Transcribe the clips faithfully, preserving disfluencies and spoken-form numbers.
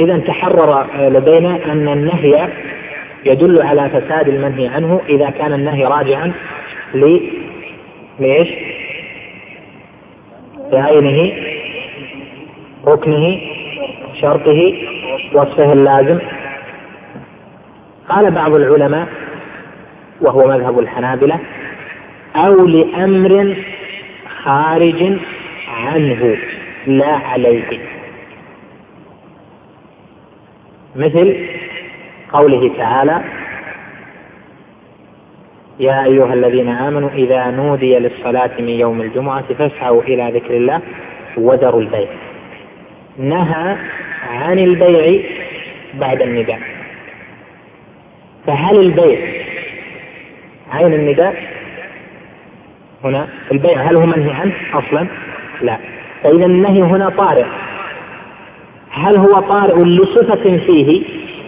إذا تحرر لدينا أن النهي يدل على فساد المنهي عنه إذا كان النهي راجعا ليش؟ لعينه، ركنه، شرطه، وصفه اللازم. قال بعض العلماء وهو مذهب الحنابلة: أو لأمر خارج عنه لا عليه، مثل قوله تعالى: يا أيها الذين آمنوا إذا نودي للصلاة من يوم الجمعة فاسعوا إلى ذكر الله وذروا البيع. نهى عن البيع بعد النداء، فهل البيع عين النداء هنا؟ البيع هل هو منهي عنه أصلا؟ لا. فإذا النهي هنا طارئ. هل هو طارئ لصفة فيه؟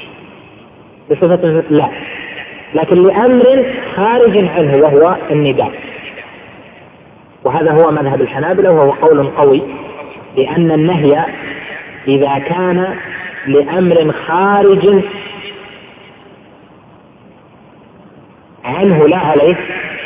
لصفة لا، لكن لأمر خارج عنه وهو النداء. وهذا هو مذهب الحنابلة وهو قول قوي، لأن النهي إذا كان لأمر خارج عنه لا عليه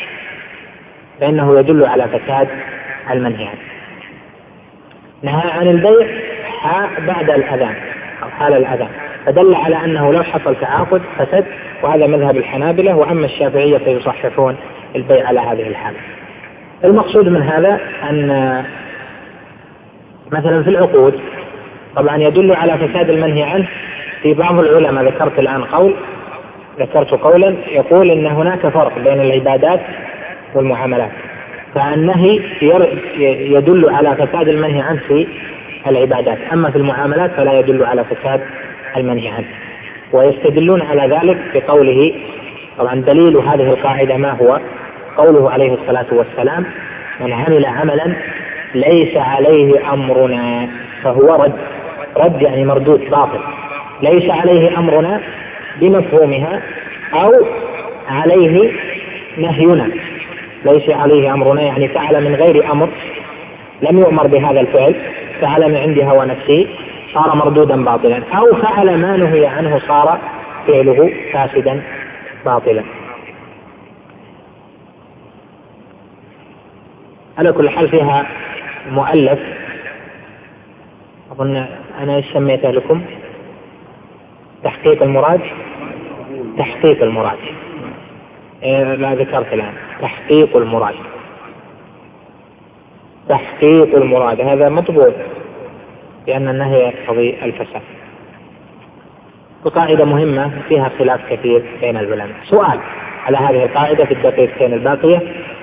فإنه يدل على فساد المنهي عنه. نهى عن البيع بعد الأذان أو حال الأذان، فدل على أنه لو حصل تعاقد فسد، وهذا مذهب الحنابلة. وأما الشافعية فيصححون البيع على هذه الحالة. المقصود من هذا أن مثلا في العقود طبعا يدل على فساد المنهي عنه. في بعض العلماء ذكرت الآن قول ذكرت قولا يقول إن هناك فرق بين العبادات والمعاملات، فالنهي يدل على فساد المنهي عنه في العبادات، أما في المعاملات فلا يدل على فساد المنهي عنه. ويستدلون على ذلك بقوله، طبعا دليل هذه القاعدة ما هو؟ قوله عليه الصلاة والسلام: من عمل عملا ليس عليه أمرنا فهو رد. رد يعني مردود باطل. ليس عليه أمرنا بمفهومها، أو عليه نهينا. ليس عليه أمرنا يعني فعل من غير أمر، لم يؤمر بهذا الفعل، فعل من عند هوى نفسه صار مردودا باطلا، أو فعل ما نهي عنه صار فعله فاسدا باطلا. على كل حال فيها مؤلف أظن أنا سميته لكم تحقيق المراد. تحقيق المراد إيه لا ذكرت الآن تحقيق المراد. تحقيق المراد هذا مطبوع لأن النهي يقتضي الفساد. وقاعدة مهمة فيها خلاف كثير بين العلماء. سؤال على هذه القاعدة في الدقيقتين الباقية: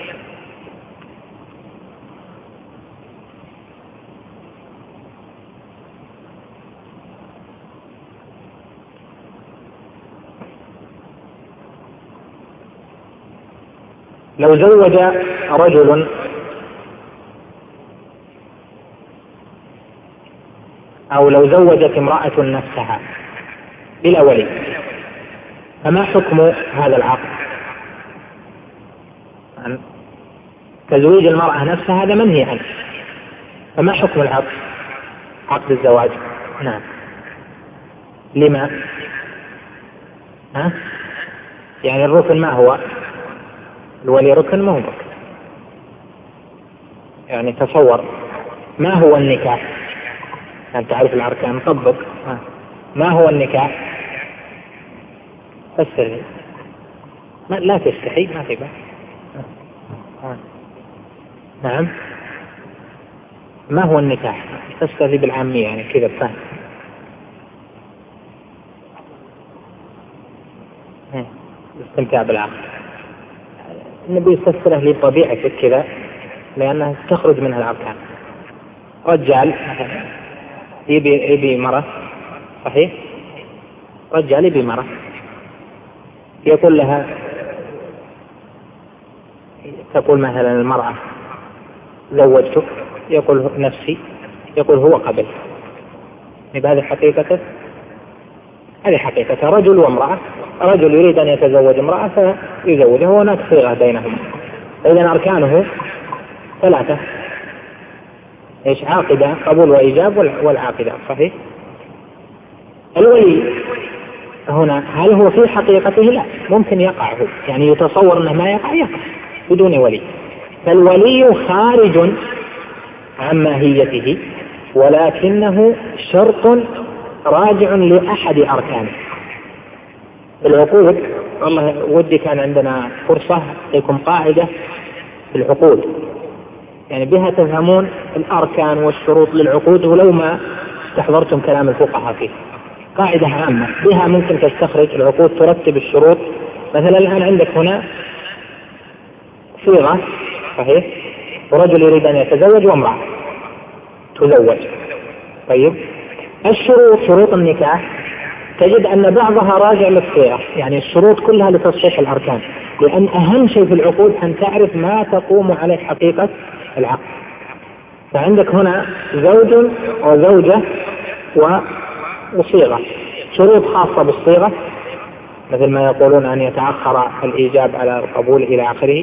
لو زوج رجل أو لو زوجت امرأة نفسها بلا ولي، فما حكم هذا العقد؟ تزويج المرأة نفسها هذا منهي عنه، فما حكم العقد؟ عقد الزواج. نعم. لما؟ ها؟ يعني الركن ما هو؟ الولي ركن ما هو ركن. يعني تصور ما هو النكاح؟ أنت تعرف الأركان طبق. ما هو النكاح؟ فسر. ما لا تستحي ما في بأس. نعم. ما هو النكاح؟ تستفيد بالعامية يعني كذا فهم. استمتاع بالعقل. النبي يفسره لطبيعتك كذا لأنها تخرج منها الأركان. رجال مثلا يبي يبي مرة، صحيح؟ رجال يبي مرة، يقول لها، تقول مثلا المرأة زوجتك، يقول نفسي، يقول هو قبل. هذه حقيقته. هذه حقيقة رجل وامرأة. رجل يريد أن يتزوج امرأة فيزوجها، هناك صيغة بينهم. إذن أركانه ثلاثة: إيش؟ عاقدة، قبول وإيجاب، والعاقدة، صحيح؟ الولي هنا هل هو في حقيقته؟ لا، ممكن يقع هو، يعني يتصور أنه ما يقع، يقع بدون ولي. فالولي خارج عن ماهيته، ولكنه شرط راجع لأحد أركانه. العقود، والله ودي كان عندنا فرصة لكم قاعدة في العقود، يعني بها تفهمون الأركان والشروط للعقود، ولو ما استحضرتم كلام الفقهاء فيه. قاعدة عامة بها ممكن تستخرج العقود، ترتب الشروط. مثلا الآن عندك هنا صيغة صحيح، ورجل يريد أن يتزوج وامرأة تزوج. طيب الشروط، شروط النكاح، تجد أن بعضها راجع للصيغة، يعني الشروط كلها لتصحيح الأركان، لأن أهم شيء في العقود أن تعرف ما تقوم عليه حقيقة العقد. فعندك هنا زوج وزوجة وصيغة، شروط خاصة بالصيغة مثل ما يقولون أن يتأخر الإيجاب على القبول إلى آخره،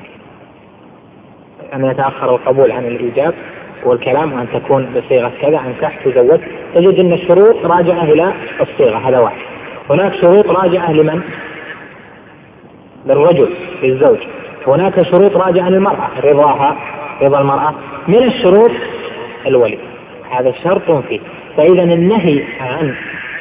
أن يتأخر القبول عن الإيجاب والكلام، وأن تكون بصيغة كذا، أنكح تزوج. تجد أن الشروط راجعة إلى الصيغة، هذا واحد. هناك شروط راجعة لمن؟ للرجل، للزوج. هناك شروط راجعة للمرأة، رضاها، رضا المرأة. من الشروط الولي، هذا شرط فيه. فإذا النهي عن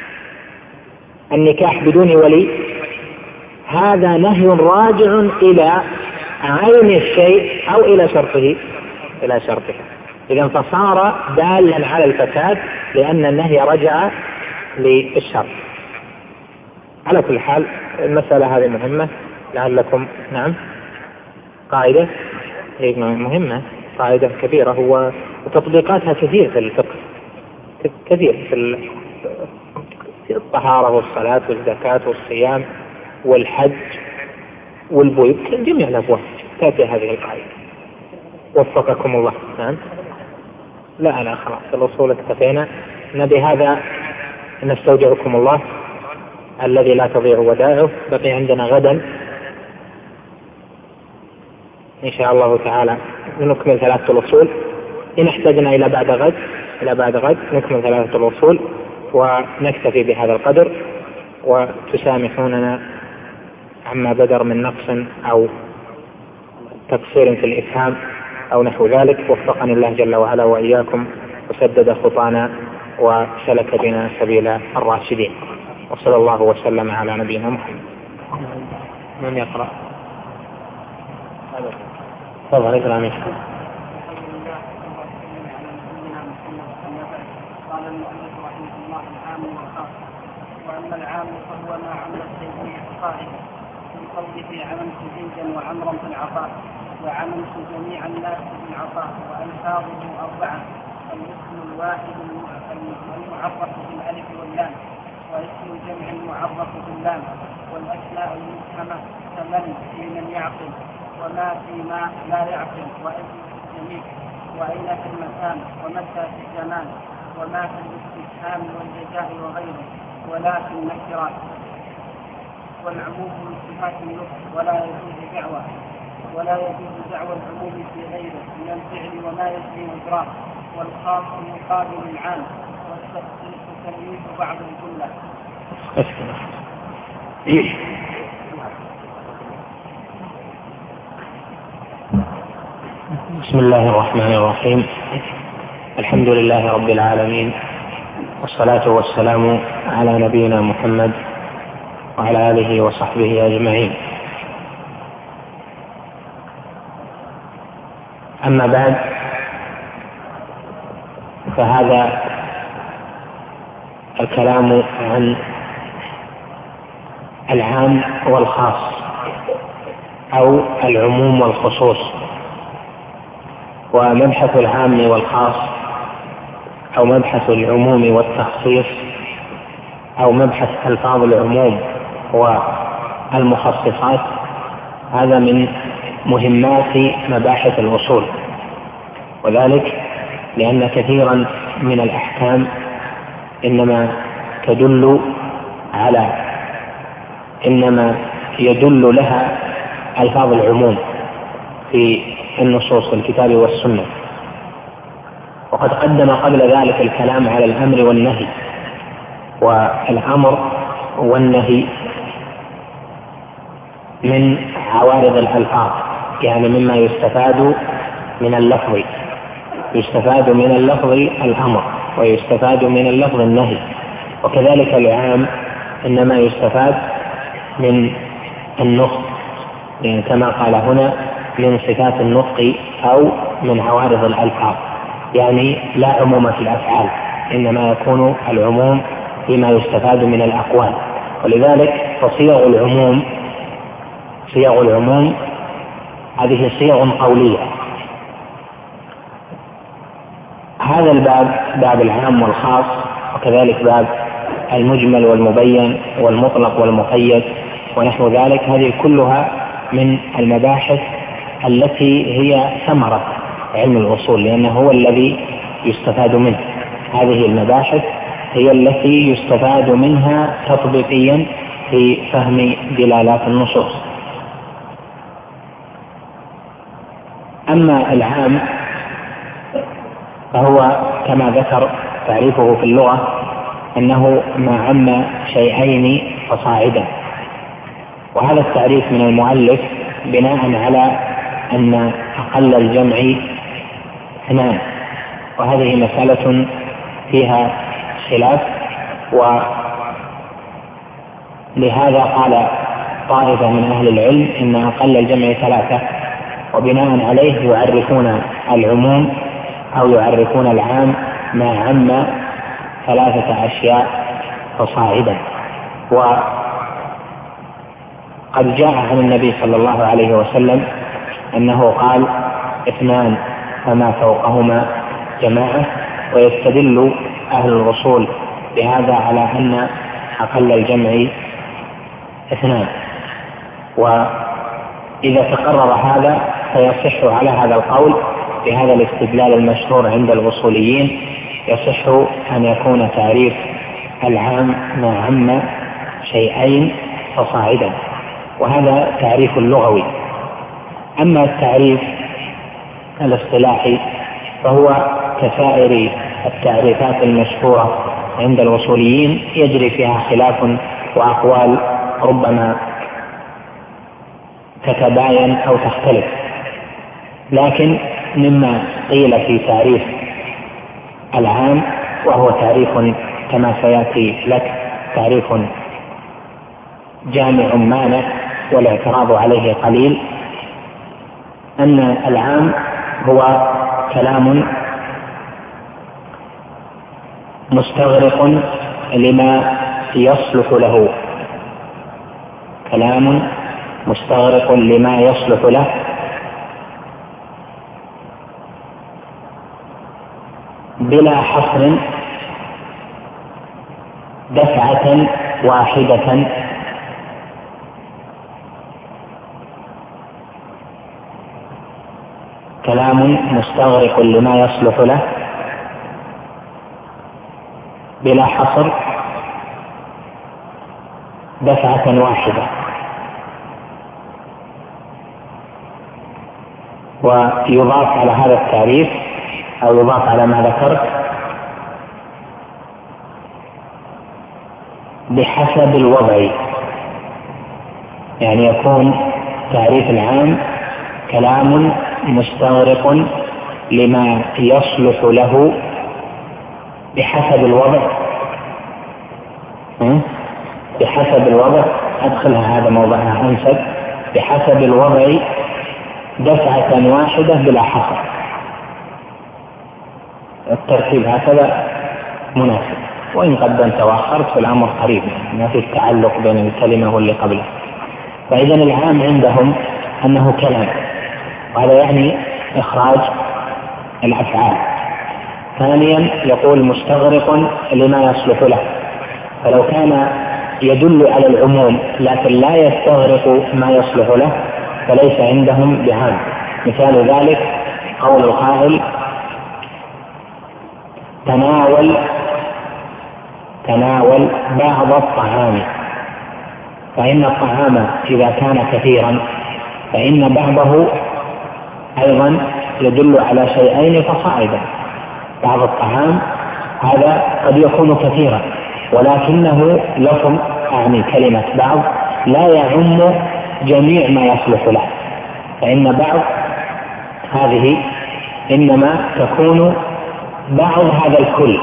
النكاح بدون ولي هذا نهي راجع إلى عين الشيء أو إلى شرطه، إلى شرطه. إذا فصار دالا على الفساد، لأن النهي رجع للشرط. على كل حال المسألة هذه مهمة لعلكم. نعم، قاعدة مهمة، قاعدة كبيرة، هو وتطبيقاتها كثير في الفقه، كثير في الطهارة والصلاة والزكاة والصيام والحج والبيوت، جميع الأبواب تأتي هذه القاعدة. وفقكم الله. نعم، لا لا خلاص الأصول اكتفينا. نبي هذا نستودعكم الله الذي لا تضيع ودائعه. بقي عندنا غدا إن شاء الله تعالى نكمل ثلاثة الأصول. إن احتاجنا إلى بعد غد إلى بعد غد نكمل ثلاثة الأصول، ونكتفي بهذا القدر، وتسامحوننا عما بدر من نقص أو تقصير في الإفهام أو نحو ذلك. وفقني الله جل وعلا وإياكم، وسدد خطانا، وسلك بنا سبيل الراشدين. وصلى الله وسلم على نبينا محمد. من يقرأ؟ تفضل اقرأ. منك. قال المؤلف رحمه الله: العام والخاص. واما العام فهو ما عم الزيدين القائل من قوله عممت زيدا وعمرا في العطاء، وعممت جميع الناس في العطاء. والفاظه اربعه: الاسم الواحد المعرف بالالف واللام، واسم الجمع المعرف باللام، والاسماء المفهمه كمن في من يعقل، وما في ما لا يعقل، واسم الجميع، واين في المكان، ومتى في الزمان، وما في الاستفهام والجزاء وغيره، ولا في النكرات. والعموم من صفات النطق، ولا يجوز دعوى ولا يجوز دعوى العموم في غيره من الفعل وما يجري اجراه. والخاص مقابل العام، والتخصيص تمييز بعض الجمله. بسم الله الرحمن الرحيم. الحمد لله رب العالمين، والصلاة والسلام على نبينا محمد وعلى آله وصحبه أجمعين. أما بعد، فهذا الكلام عن العام والخاص أو العموم والخصوص. ومبحث العام والخاص أو مبحث العموم والتخصيص أو مبحث ألفاظ العموم والمخصصات هذا من مهمات مباحث الأصول، وذلك لأن كثيرا من الأحكام إنما تدل على إنما يدل لها ألفاظ العموم في النصوص الكتاب والسنة. وقد قدم قبل ذلك الكلام على الأمر والنهي، والأمر والنهي من عوارض الألفاظ، يعني مما يستفاد من اللفظ، يستفاد من اللفظ الأمر ويستفاد من اللفظ النهي. وكذلك العام إنما يستفاد من النطق، يعني كما قال هنا من صفات النطق أو من عوارض الألفاظ، يعني لا عموم في الأفعال، إنما يكون العموم فيما يستفاد من الأقوال. ولذلك فصيغ العموم صيغ العموم هذه صيغ قولية. هذا الباب باب العام والخاص، وكذلك باب المجمل والمبين والمطلق والمقيد ونحو ذلك، هذه كلها من المباحث التي هي ثمرة علم الأصول، لأنه هو الذي يستفاد منه. هذه المباحث هي التي يستفاد منها تطبيقيا في فهم دلالات النصوص. أما العام فهو كما ذكر تعريفه في اللغة أنه ما عم شيئين فصاعدا، وهذا التعريف من المؤلف بناء على أن أقل الجمع اثنان، وهذه مسألة فيها خلاف، ولهذا قال طائفة من أهل العلم إن أقل الجمع ثلاثة، وبناء عليه يعرفون العموم أو يعرفون العام ما عم ثلاثة أشياء فصاعدا. وقد جاء عن النبي صلى الله عليه وسلم أنه قال اثنان فما فوقهما جماعة، ويستدل أهل الأصول بهذا على أن أقل الجمع اثنان. وإذا تقرر هذا فيصح على هذا القول بهذا الاستدلال المشهور عند الأصوليين، يصح أن يكون تعريف العام ما عم شيئين فصاعدا، وهذا تعريف لغوي. أما التعريف الاصطلاحي فهو كسائر التعريفات المشهورة عند الأصوليين، يجري فيها خلاف وأقوال ربما تتباين أو تختلف، لكن مما قيل في تعريف العام، وهو تعريف كما سيأتي لك تعريف جامع مانع والاعتراض عليه قليل، أن العام هو كلام مستغرق لما يصلح له، كلام مستغرق لما يصلح له بلا حصر دفعة واحدة كلام مستغرق لما يصلح له بلا حصر دفعة واحدة. ويضاف على هذا التعريف أو يضاف على ما ذكرت بحسب الوضع، يعني يكون تعريف العام كلام مستغرق لما يصلح له بحسب الوضع. بحسب الوضع أدخلها هذا موضعها أنسب، بحسب الوضع دفعة واحدة بلا حصر. الترتيب هكذا مناسب، وإن قدمت وأخرت فالأمر قريب، ما في التعلق بين الكلمة واللي قبله. فإذا العام عندهم أنه كلام، وهذا يعني إخراج الأفعال. ثانيا يقول مستغرق لما يصلح له، فلو كان يدل على العموم لكن لا يستغرق ما يصلح له فليس عندهم بعام. مثال ذلك قول القائل تناول تناول بعض الطعام، فإن الطعام إذا كان كثيرا فإن بعضه أيضا يدل على شيئين فصاعدا. بعض الطعام هذا قد يكون كثيرا، ولكنه لفظ يعني كلمة بعض لا يعم جميع ما يصلح له، فإن بعض هذه إنما تكون بعض هذا الكل،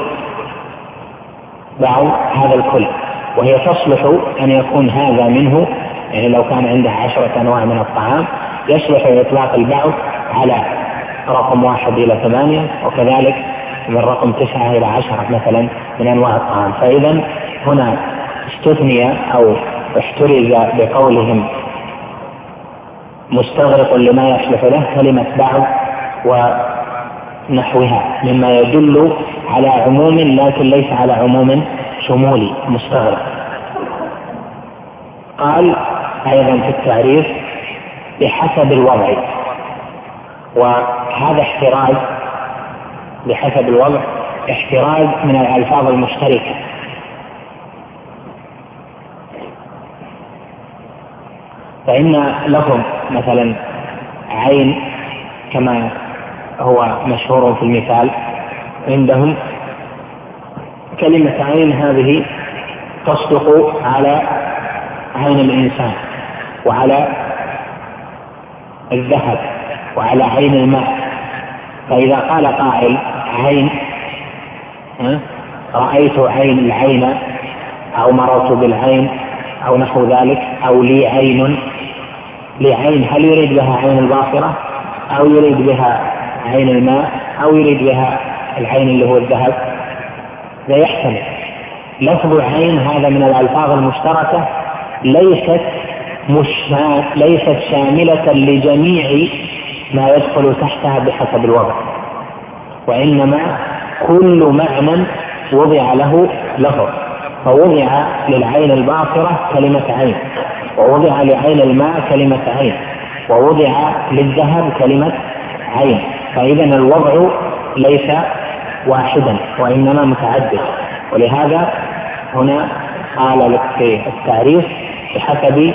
بعض هذا الكل، وهي تصلح أن يكون هذا منه، يعني لو كان عنده عشرة أنواع من الطعام يصلح إطلاق البعض على رقم واحد إلى ثمانية، وكذلك من رقم تسعة إلى عشرة مثلا من أنواع الطعام. فإذا هنا استثني أو احترز بقولهم مستغرق لما يصلح له كلمة بعض ونحوها مما يدل على عموم لكن ليس على عموم شمولي مستغرق. قال أيضا في التعريف بحسب الوضع، وهذا احتراز بحسب الوضع احتراز من الألفاظ المشتركة، فإن لفظ مثلا عين كما هو مشهور في المثال عندهم، كلمة عين هذه تصدق على عين الإنسان وعلى الذهب وعلى عين الماء. فإذا قال قائل عين، رأيت عين العين أو مررت بالعين أو نحو ذلك، أو لي عين، لي عين، هل يريد بها عين الباصرة أو يريد بها عين الماء أو يريد بها العين اللي هو الذهب؟ لا يحتمل. لفظ عين هذا من الألفاظ المشتركة ليست مشا... ليست شاملة لجميع ما يدخل تحتها بحسب الوضع، وإنما كل معنى وضع له لفظ، فوضع للعين الباصرة كلمة عين، ووضع لعين الماء كلمة عين، ووضع للذهب كلمة عين، فإذا الوضع ليس واحدا وإنما متعدد. ولهذا هنا قال لك في التعريف بحسب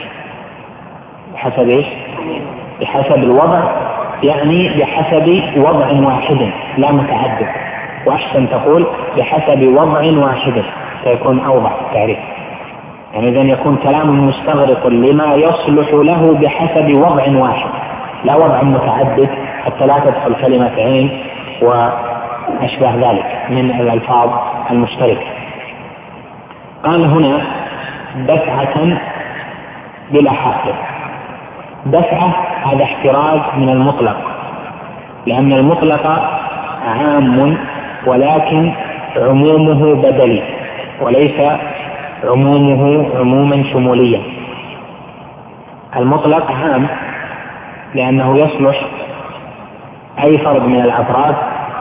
بحسب ايش؟ بحسب الوضع، يعني بحسب وضع واحد لا متعدد، وأحسن تقول بحسب وضع واحد فيكون أوضح التعريف. يعني إذن يكون كلام مستغرق لما يصلح له بحسب وضع واحد لا وضع متعدد حتى لا تدخل كلمة عين وأشبه ذلك من الألفاظ المشتركة. قال هنا دفعة بلا حاصل. دفعة هذا احتراز من المطلق، لأن المطلق عام ولكن عمومه بدلي وليس عمومه عموما شموليا. المطلق عام لأنه يصلح أي فرد من الأفراد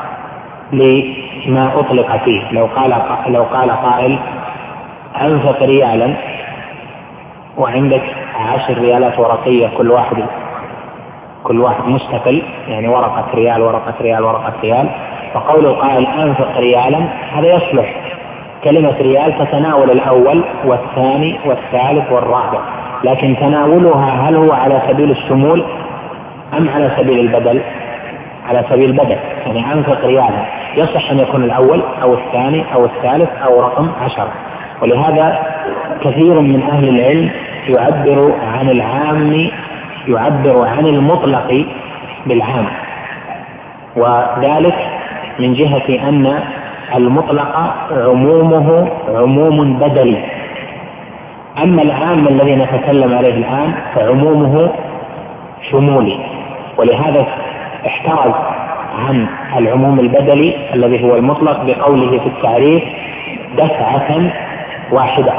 لما أطلق فيه. لو قال لو قال قائل أنفق ريالا وعندك عشر ريالات ورقية كل واحد كل واحد مستقل، يعني ورقة ريال ورقة ريال ورقة ريال، فقول القائل أنفق ريالا هذا يصلح كلمة ريال تتناول الأول والثاني والثالث والرابع، لكن تناولها هل هو على سبيل الشمول أم على سبيل البدل؟ على سبيل البدل، يعني أنفق ريالا يصح أن يكون الأول أو الثاني أو الثالث أو رقم عشرة. ولهذا كثير من أهل العلم يعبر عن العام يعبر عن المطلق بالعام، وذلك من جهة أن المطلق عمومه عموم بدلي، أما العام الذي نتكلم عليه الآن فعمومه شمولي. ولهذا احترز عن العموم البدلي الذي هو المطلق بقوله في التعريف دفعة واحدة،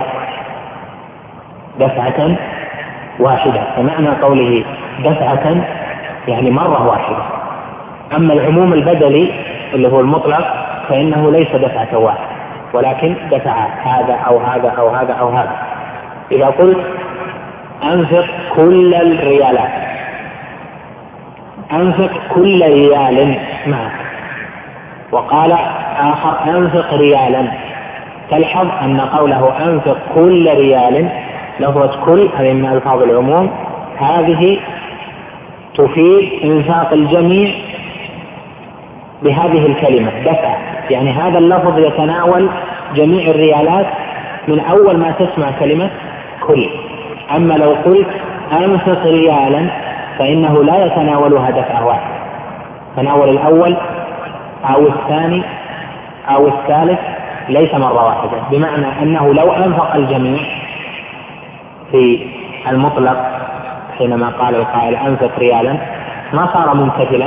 دفعة واحدة، فمعنى قوله دفعة يعني مرة واحدة. أما العموم البدلي اللي هو المطلق فإنه ليس دفعة واحدة ولكن دفع هذا أو هذا أو هذا أو هذا. إذا قلت أنفق كل الريالات، أنفق كل ريال معك، وقال آخر أنفق ريالا، تلحظ أن قوله أنفق كل ريال لفظة كل هذه من ألفاظ العموم، هذه تفيد إنفاق الجميع بهذه الكلمة دفع، يعني هذا اللفظ يتناول جميع الريالات من أول ما تسمع كلمة كل. أما لو قلت أنفق ريالا فإنه لا يتناولها دفعة واحدة، تناول الأول أو الثاني أو الثالث ليس مرة واحدة، بمعنى أنه لو أنفق الجميع في المطلق حينما قال القائل أنفق ريالا ما صار ممتثلا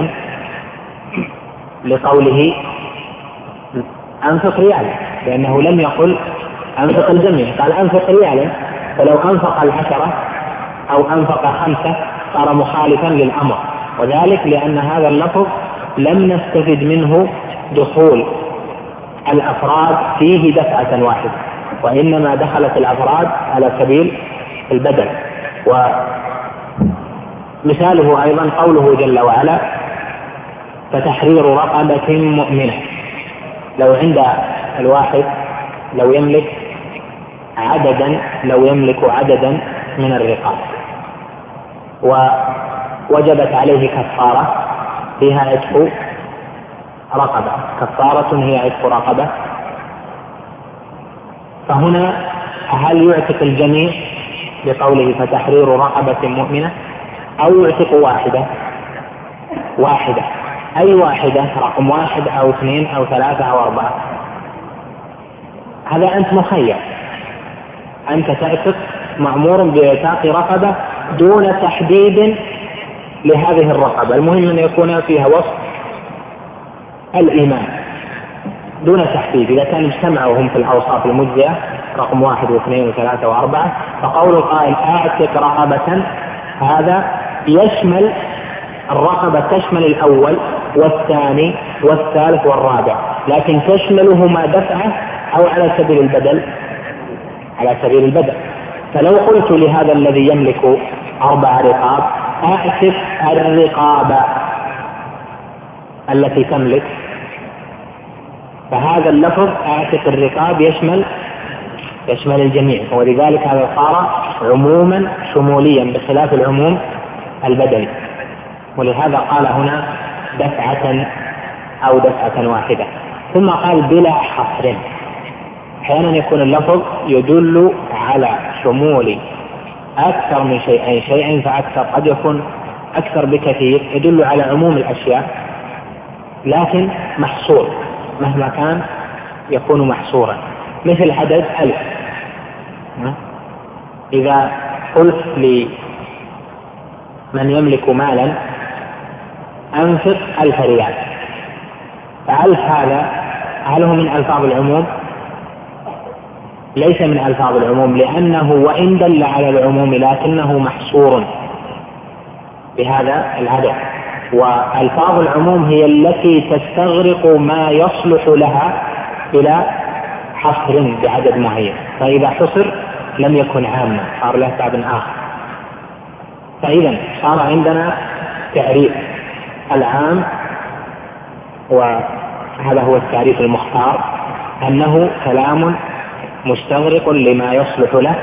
لقوله أنفق ريالا، لأنه لم يقل أنفق الجميع، قال أنفق ريالا. فلو أنفق العشرة أو أنفق خمسة صار مخالفا للأمر، وذلك لأن هذا اللفظ لم نستفد منه دخول الأفراد فيه دفعة واحدة، وإنما دخلت الأفراد على سبيل البدل. ومثاله أيضا قوله جل وعلا فتحرير رقبة مؤمنة. لو عند الواحد لو يملك عددا لو يملك عددا من الرقاب ووجبت عليه كفارة فيها عتق رقبة، كفارة هي عتق رقبة، فهنا هل يعتق الجميع بقوله فتحرير رقبة مؤمنة أو يعتق واحدة واحدة أي واحدة، رقم واحد أو اثنين أو ثلاثة أو أربعة؟ هذا أنت مخير، أنت تعتق مأمور بإعتاق رقبة دون تحديد لهذه الرقبة، المهم أن يكون فيها وصف الإيمان دون تحديد. إذا كان اجتمعوا هم في الأوصاف المجزئة رقم واحد واثنين وثلاثة وأربعة، فقول القائل أعتق رقبة هذا يشمل الرقبة، تشمل الأول والثاني والثالث والرابع، لكن تشملهما دفعة أو على سبيل البدل، على سبيل البدل. فلو قلت لهذا الذي يملك أربع رقاب أعتق الرقاب التي تملك، فهذا اللفظ أعتق الرقاب يشمل يشمل الجميع، ولذلك هذا صار عموما شموليا بخلاف العموم البدلي. ولهذا قال هنا دفعة أو دفعة واحدة. ثم قال بلا حصر. أحيانا يكون اللفظ يدل على شمول أكثر من شيئين، شيئين فأكثر، قد يكون أكثر بكثير، يدل على عموم الأشياء لكن محصور، مهما كان يكون محصورا، مثل عدد ألف. إذا قلت لمن يملك مالا أنفق ألف ريال، فألف هذا هل هو من ألفاظ العموم؟ ليس من ألفاظ العموم، لأنه وإن دل على العموم لكنه محصور بهذا العدد. وألفاظ العموم هي التي تستغرق ما يصلح لها إلى حصر بعدد معين، فإذا حصر لم يكن عاما، صار له تعب آخر. فإذا صار عندنا تعريف العام، وهذا هو التعريف المختار، أنه كلام مستغرق لما يصلح له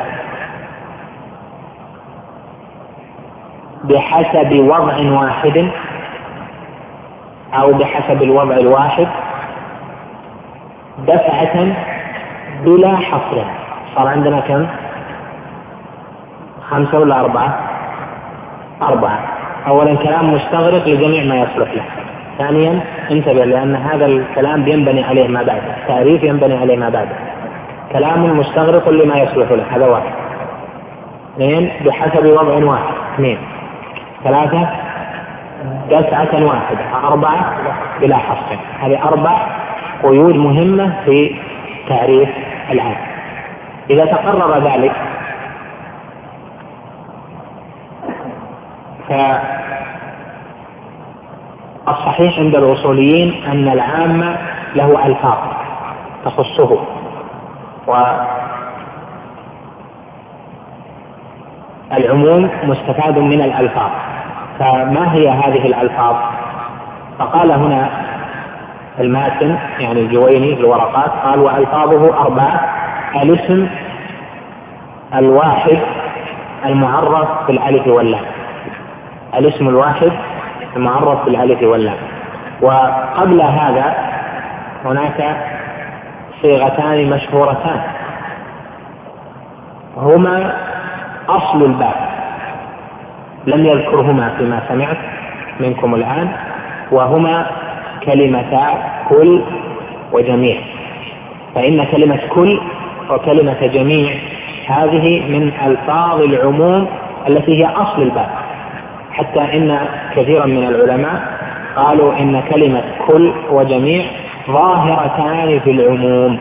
بحسب وضع واحد أو بحسب الوضع الواحد دفعة بلا حصر. صار عندنا كم؟ خمسة ولا أربعة؟ أربعة. أولا كلام مستغرق لجميع ما يصلح له. ثانيا انتبه، لأن هذا الكلام ينبني عليه ما بعده، تعريف ينبني عليه ما بعده. كلام مستغرق لما يصلح له، هذا واحد. اثنين بحسب وضع واحد، اثنين. ثلاثة دفعة واحدة. أربعة بلا حصر. هذه أربع قيود مهمة في تعريف العام. إذا تقرر ذلك فالصحيح عند الأصوليين أن العام له ألفاظ تخصه، والعموم مستفاد من الألفاظ. فما هي هذه الألفاظ؟ فقال هنا الماتن يعني الجويني في الورقات، قال وألفاظه أربعة: الاسم الواحد المعرف بالألف واللام، الاسم الواحد المعرف بالألف واللام. وقبل هذا هناك صيغتان مشهورتان هما أصل الباب، لم يذكرهما فيما سمعت منكم الآن، وهما كلمتا كل وجميع. فإن كلمة كل وكلمة جميع هذه من ألفاظ العموم التي هي أصل الباب، حتى إن كثيرا من العلماء قالوا إن كلمة كل وجميع ظاهرتان في العموم،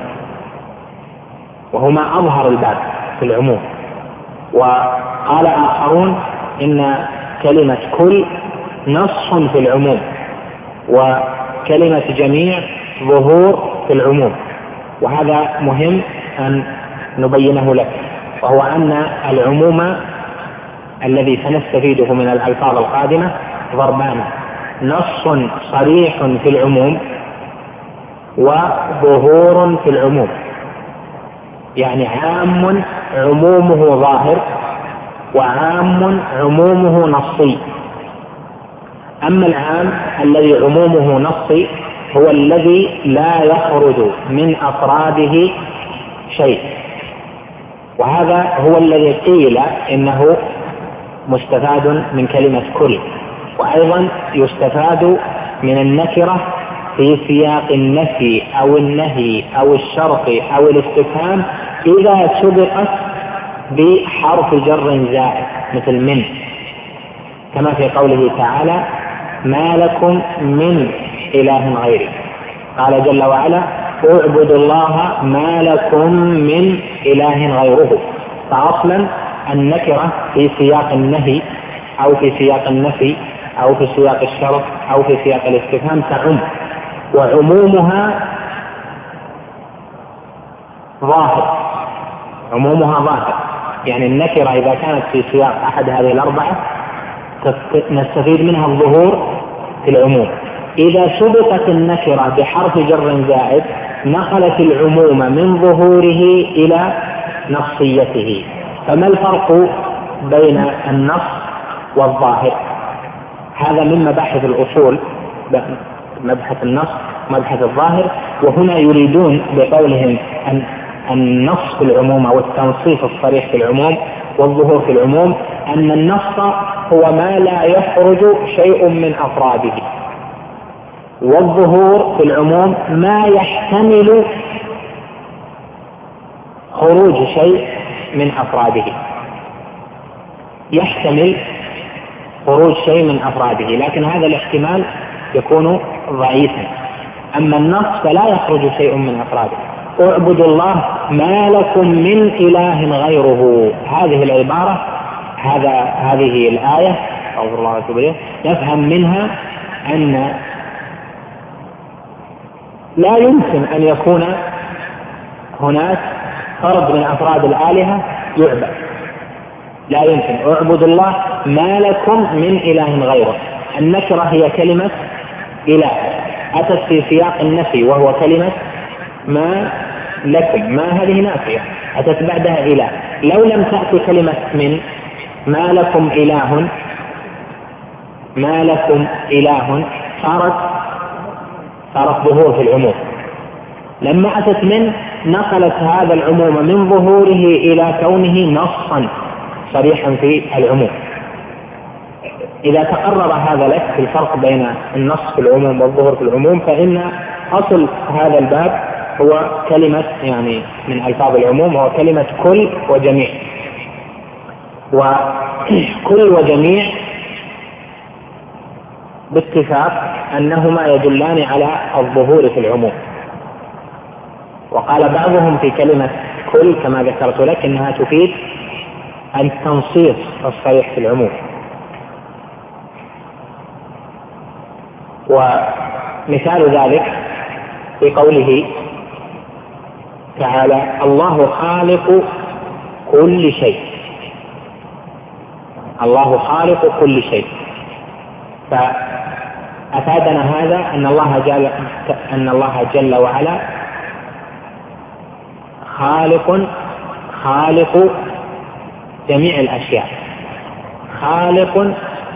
وهما أظهر الباب في العموم. وقال آخرون إن كلمة كل نص في العموم، وكلمة جميع ظهور في العموم. وهذا مهم أن نبينه لك، وهو أن العموم الذي سنستفيده من الألفاظ القادمة ضربان: نص صريح في العموم وظهور في العموم، يعني عام عمومه ظاهر وعام عمومه نصي. أما العام الذي عمومه نصي هو الذي لا يخرج من أفراده شيء، وهذا هو الذي قيل إنه مستفاد من كلمة كل. وأيضا يستفاد من النكرة في سياق النفي أو النهي أو الشرط أو الاستفهام إذا سبقت بحرف جر زائد مثل من، كما في قوله تعالى: ما لكم من إله غيري. قال جل وعلا: اعبدوا الله ما لكم من إله غيره. فأصلا النكرة في سياق النهي أو في سياق النفي أو في سياق الشرط أو في سياق الاستفهام تعم، وعمومها ظاهر، عمومها ظاهر. يعني النكرة إذا كانت في سياق أحد هذه الأربعة نستفيد منها الظهور في العموم. إذا سبقت النكرة بحرف جر زائد نقلت العموم من ظهوره إلى نصيته. فما الفرق بين النص والظاهر؟ هذا من مباحث الأصول، مبحث النص مبحث الظاهر. وهنا يريدون بقولهم أن النص في العموم أو التنصيص الصريح في العموم والظهور في العموم أن النص هو ما لا يخرج شيء من أفراده، والظهور في العموم ما يحتمل خروج شيء من أفراده، يحتمل خروج شيء من أفراده، لكن هذا الاحتمال يكون ضعيفا. أما النص فلا يخرج شيء من أفراده. اعبدوا الله ما لكم من إله غيره، هذه العبارة هذا هذه الآية أو الله أكبر نفهم منها أن لا يمكن أن يكون هناك فرد من أفراد الآلهة يعبد، لا يمكن. اعبدوا الله ما لكم من إله غيره. النكرة هي كلمة إله، أتت في سياق النفي وهو كلمة ما لكم، ما هذه نافية أتت بعدها إله. لو لم تأتي كلمة من، ما لكم إله، ما لكم إله صارت صارت ظهور في العموم. لما أتت من نقلت هذا العموم من ظهوره إلى كونه نصا صريحا في العموم. إذا تقرر هذا لك في الفرق بين النص في العموم والظهور في العموم، فإن أصل هذا الباب هو كلمة يعني من ألفاظ العموم هو كلمة كل وجميع. وكل وجميع باتفاق أنهما يدلان على الظهور في العموم. وقال بعضهم في كلمة كل كما ذكرت لك إنها تفيد التنصيص الصريح في العموم. ومثال ذلك في قوله تعالى: الله خالق كل شيء. الله خالق كل شيء. فأفادنا هذا أن الله جل, أن الله جل وعلا خالق خالق جميع الأشياء، خالق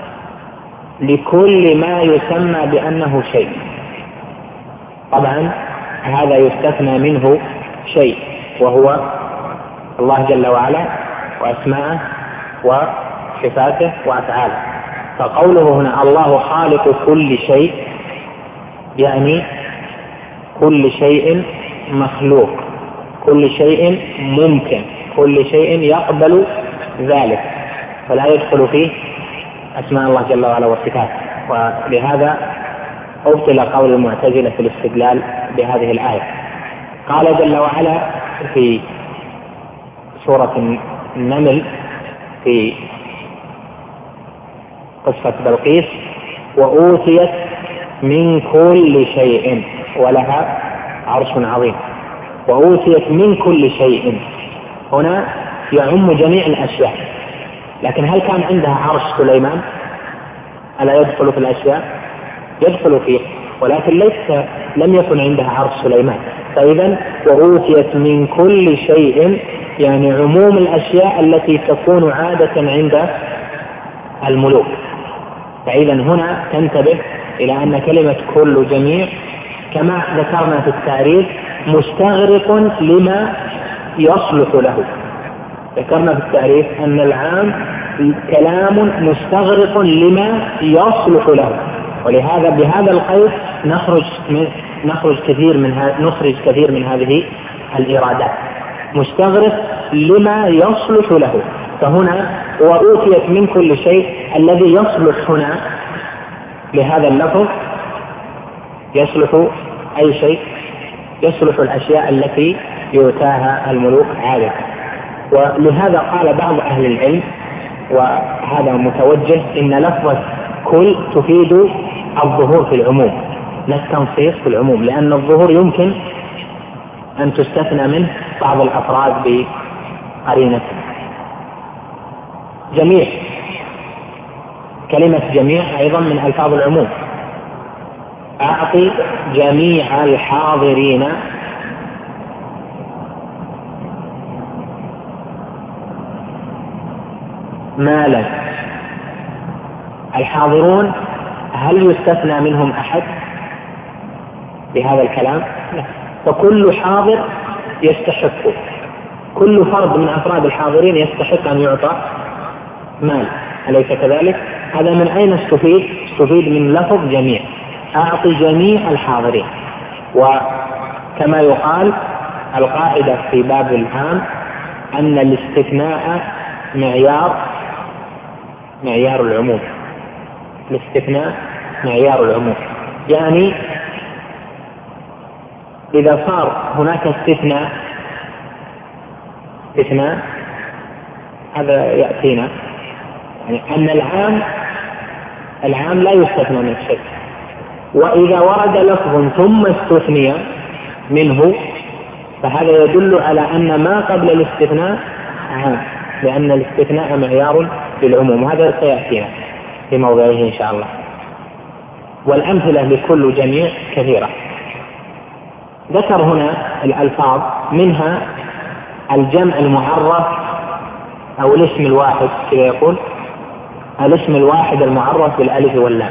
لكل ما يسمى بأنه شيء. طبعا هذا يستثنى منه شيء وهو الله جل وعلا وأسماءه وصفاته وأفعاله. فقوله هنا الله خالق كل شيء يعني كل شيء مخلوق، كل شيء ممكن، كل شيء يقبل ذلك، فلا يدخل فيه أسماء الله جل وعلا وصفاته. ولهذا أبطل قول المعتزلة في الاستدلال بهذه الآية. قال جل وعلا في سورة النمل في قصة بلقيس: وأوتيت من كل شيء ولها عرش عظيم. وأوتيت من كل شيء هنا يعم جميع الأشياء، لكن هل كان عندها عرش سليمان؟ ألا يدخل في الأشياء؟ يدخل فيه، ولكن ليس لم يكن عندها عرش سليمان. فإذا وأوتيت من كل شيء يعني عموم الأشياء التي تكون عادة عند الملوك. فإذا هنا تنتبه إلى أن كلمة كل جميع كما ذكرنا في التعريف مستغرق لما يصلح له. ذكرنا في التعريف أن العام كلام مستغرق لما يصلح له، ولهذا بهذا القيد نخرج من نخرج كثير من نخرج كثير من هذه الإرادات، مستغرق لما يصلح له. فهنا وأوتيت من كل شيء الذي يصلح هنا لهذا اللفظ يصلح أي شيء، يصلح الأشياء التي يؤتاها الملوك عادة. ولهذا قال بعض أهل العلم وهذا متوجه إن لفظة كل تفيد الظهور في العموم لا التنصيص في العموم، لأن الظهور يمكن أن تستثنى منه بعض الأفراد بقرينة. جميع، كلمة جميع أيضا من ألفاظ العموم. أعطي جميع الحاضرين مالا. الحاضرون هل يستثنى منهم أحد بهذا الكلام؟ لا، فكل حاضر يستحق، كل فرد من أفراد الحاضرين يستحق أن يعطى مال، أليس كذلك؟ هذا من أين استفيد؟ استفيد من لفظ جميع، أعطي جميع الحاضرين. وكما يقال القاعدة في باب العام أن الاستثناء معيار معيار العموم، الاستثناء معيار العموم، يعني إذا صار هناك استثناء استثناء هذا يأتينا يعني أن العام العام لا يستثنى من شيء، وإذا ورد لفظ ثم استثني منه فهذا يدل على أن ما قبل الاستثناء عام، لأن الاستثناء معيار للعموم، وهذا سيأتينا في موضعه إن شاء الله. والأمثلة لكل جميع كثيرة. ذكر هنا الألفاظ منها الجمع المعرف أو الاسم الواحد، كذا يقول الاسم الواحد المعرف بالألف واللام.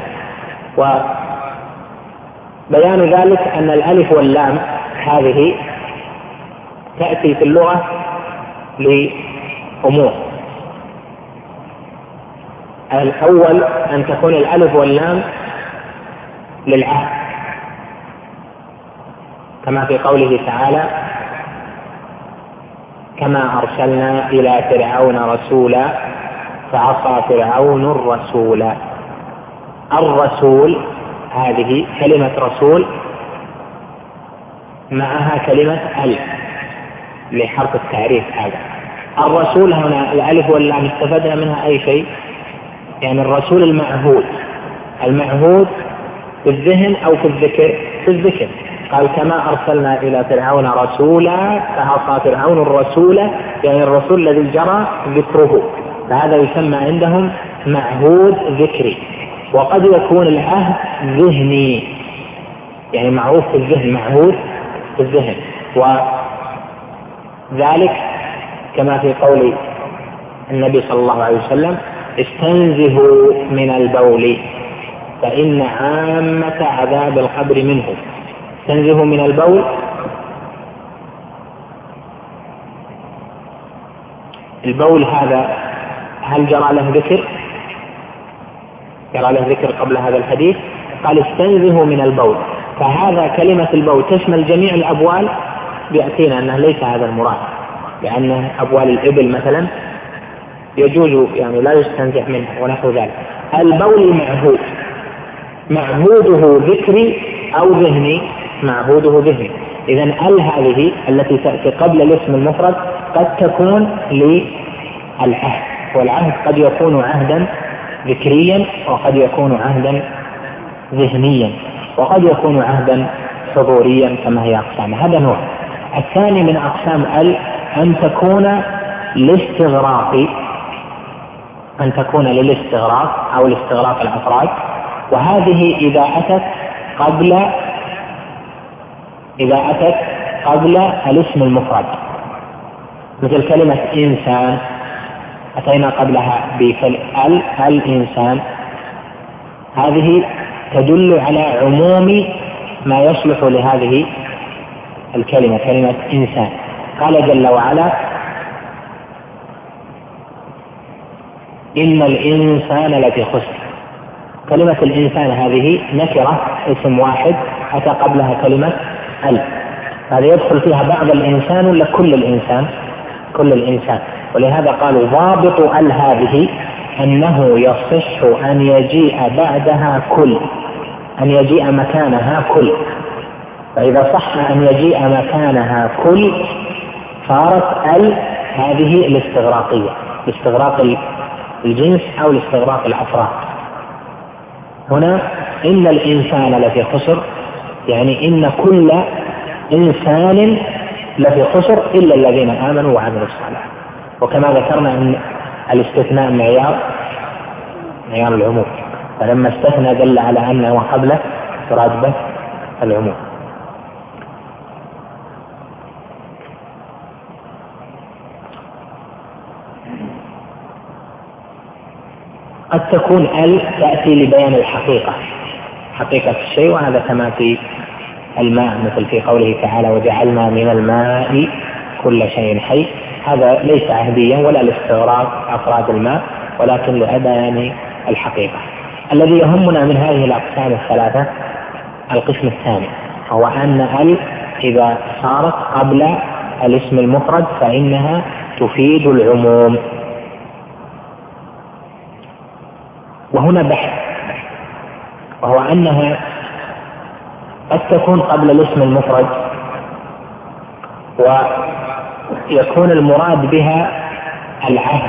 وبيان ذلك أن الألف واللام هذه تأتي في اللغة لأمور. الأول أن تكون الألف واللام للعهد، كما في قوله تعالى كما أرسلنا إلى فرعون رسولا فعصى فرعون الرسول. الرسول هذه كلمة رسول معها كلمة ألف لحرف التعريف. هذا الرسول هنا الألف واللام استفدنا منها أي شيء؟ يعني الرسول المعهود، المعهود في الذهن أو في الذكر؟ في الذكر. قال كما أرسلنا إلى فرعون رسولا فعصى فرعون الرسول، يعني الرسول الذي جرى ذكره، فهذا يسمى عندهم معهود ذكري. وقد يكون العهد ذهني، يعني معروف في الذهن، معهود في الذهن. وذلك كما في قول النبي صلى الله عليه وسلم استنزهوا من البول فإن عامة عذاب القبر منه. استنزهوا من البول البول هذا هل جرى له ذكر؟ جرى له ذكر قبل هذا الحديث، قال استنزهوا من البول، فهذا كلمة البول تشمل جميع الأبوال، بيأتينا أنه ليس هذا المراد، لأن أبوال الإبل مثلا يجوز يعني لا يستنزح منه ونحو ذلك. البول المعهود معهوده ذكري أو ذهني؟ معهوده ذهني. إذن ال هذه التي تأتي قبل الاسم المفرد قد تكون للعهد، والعهد قد يكون عهدا ذكريا وقد يكون عهدا ذهنيا وقد يكون عهدا حضوريا كما هي أقسام. هذا نوع. الثاني من أقسام ال أن تكون لاستغراق، أن تكون للاستغراق أو لاستغراق الأفراد، وهذه إذا أتت قبل إذا أتت قبل الاسم المفرد، مثل كلمة إنسان أتينا قبلها بكلمة ال الإنسان، هذه تدل على عموم ما يصلح لهذه الكلمة، كلمة إنسان. قال جل وعلا إن الإنسان لفي خسر. كلمة الإنسان هذه نكرة اسم واحد أتى قبلها كلمة ال، هذا يدخل فيها بعض الإنسان ولا كل الإنسان؟ كل الإنسان. ولهذا قالوا ضابط ال هذه أنه يصح أن يجيء بعدها كل، أن يجيء مكانها كل، فإذا صح أن يجيء مكانها كل صارت ال هذه الاستغراقية، لاستغراق الجنس أو لاستغراق الأفراد. هنا إن الإنسان لفي خسر، يعني إن كل إنسان لفي خسر إلا الذين آمنوا وعملوا الصالحات. وكما ذكرنا أن الاستثناء معيار معيار العموم، فلما استثنى دل على أنه قبله تراد به العموم. قد تكون ال تأتي لبيان الحقيقة، حقيقة الشيء، وهذا كما في الماء، مثل في قوله تعالى وجعلنا من الماء كل شيء حي. هذا ليس عهديا ولا لاستغراق أفراد الماء، ولكن لبيان الحقيقة. الذي يهمنا من هذه الأقسام الثلاثة القسم الثاني، هو أن ال إذا صارت قبل الاسم المفرد فإنها تفيد العموم. وهنا بحث، وهو أنها قد تكون قبل الاسم المفرد ويكون المراد بها العهد،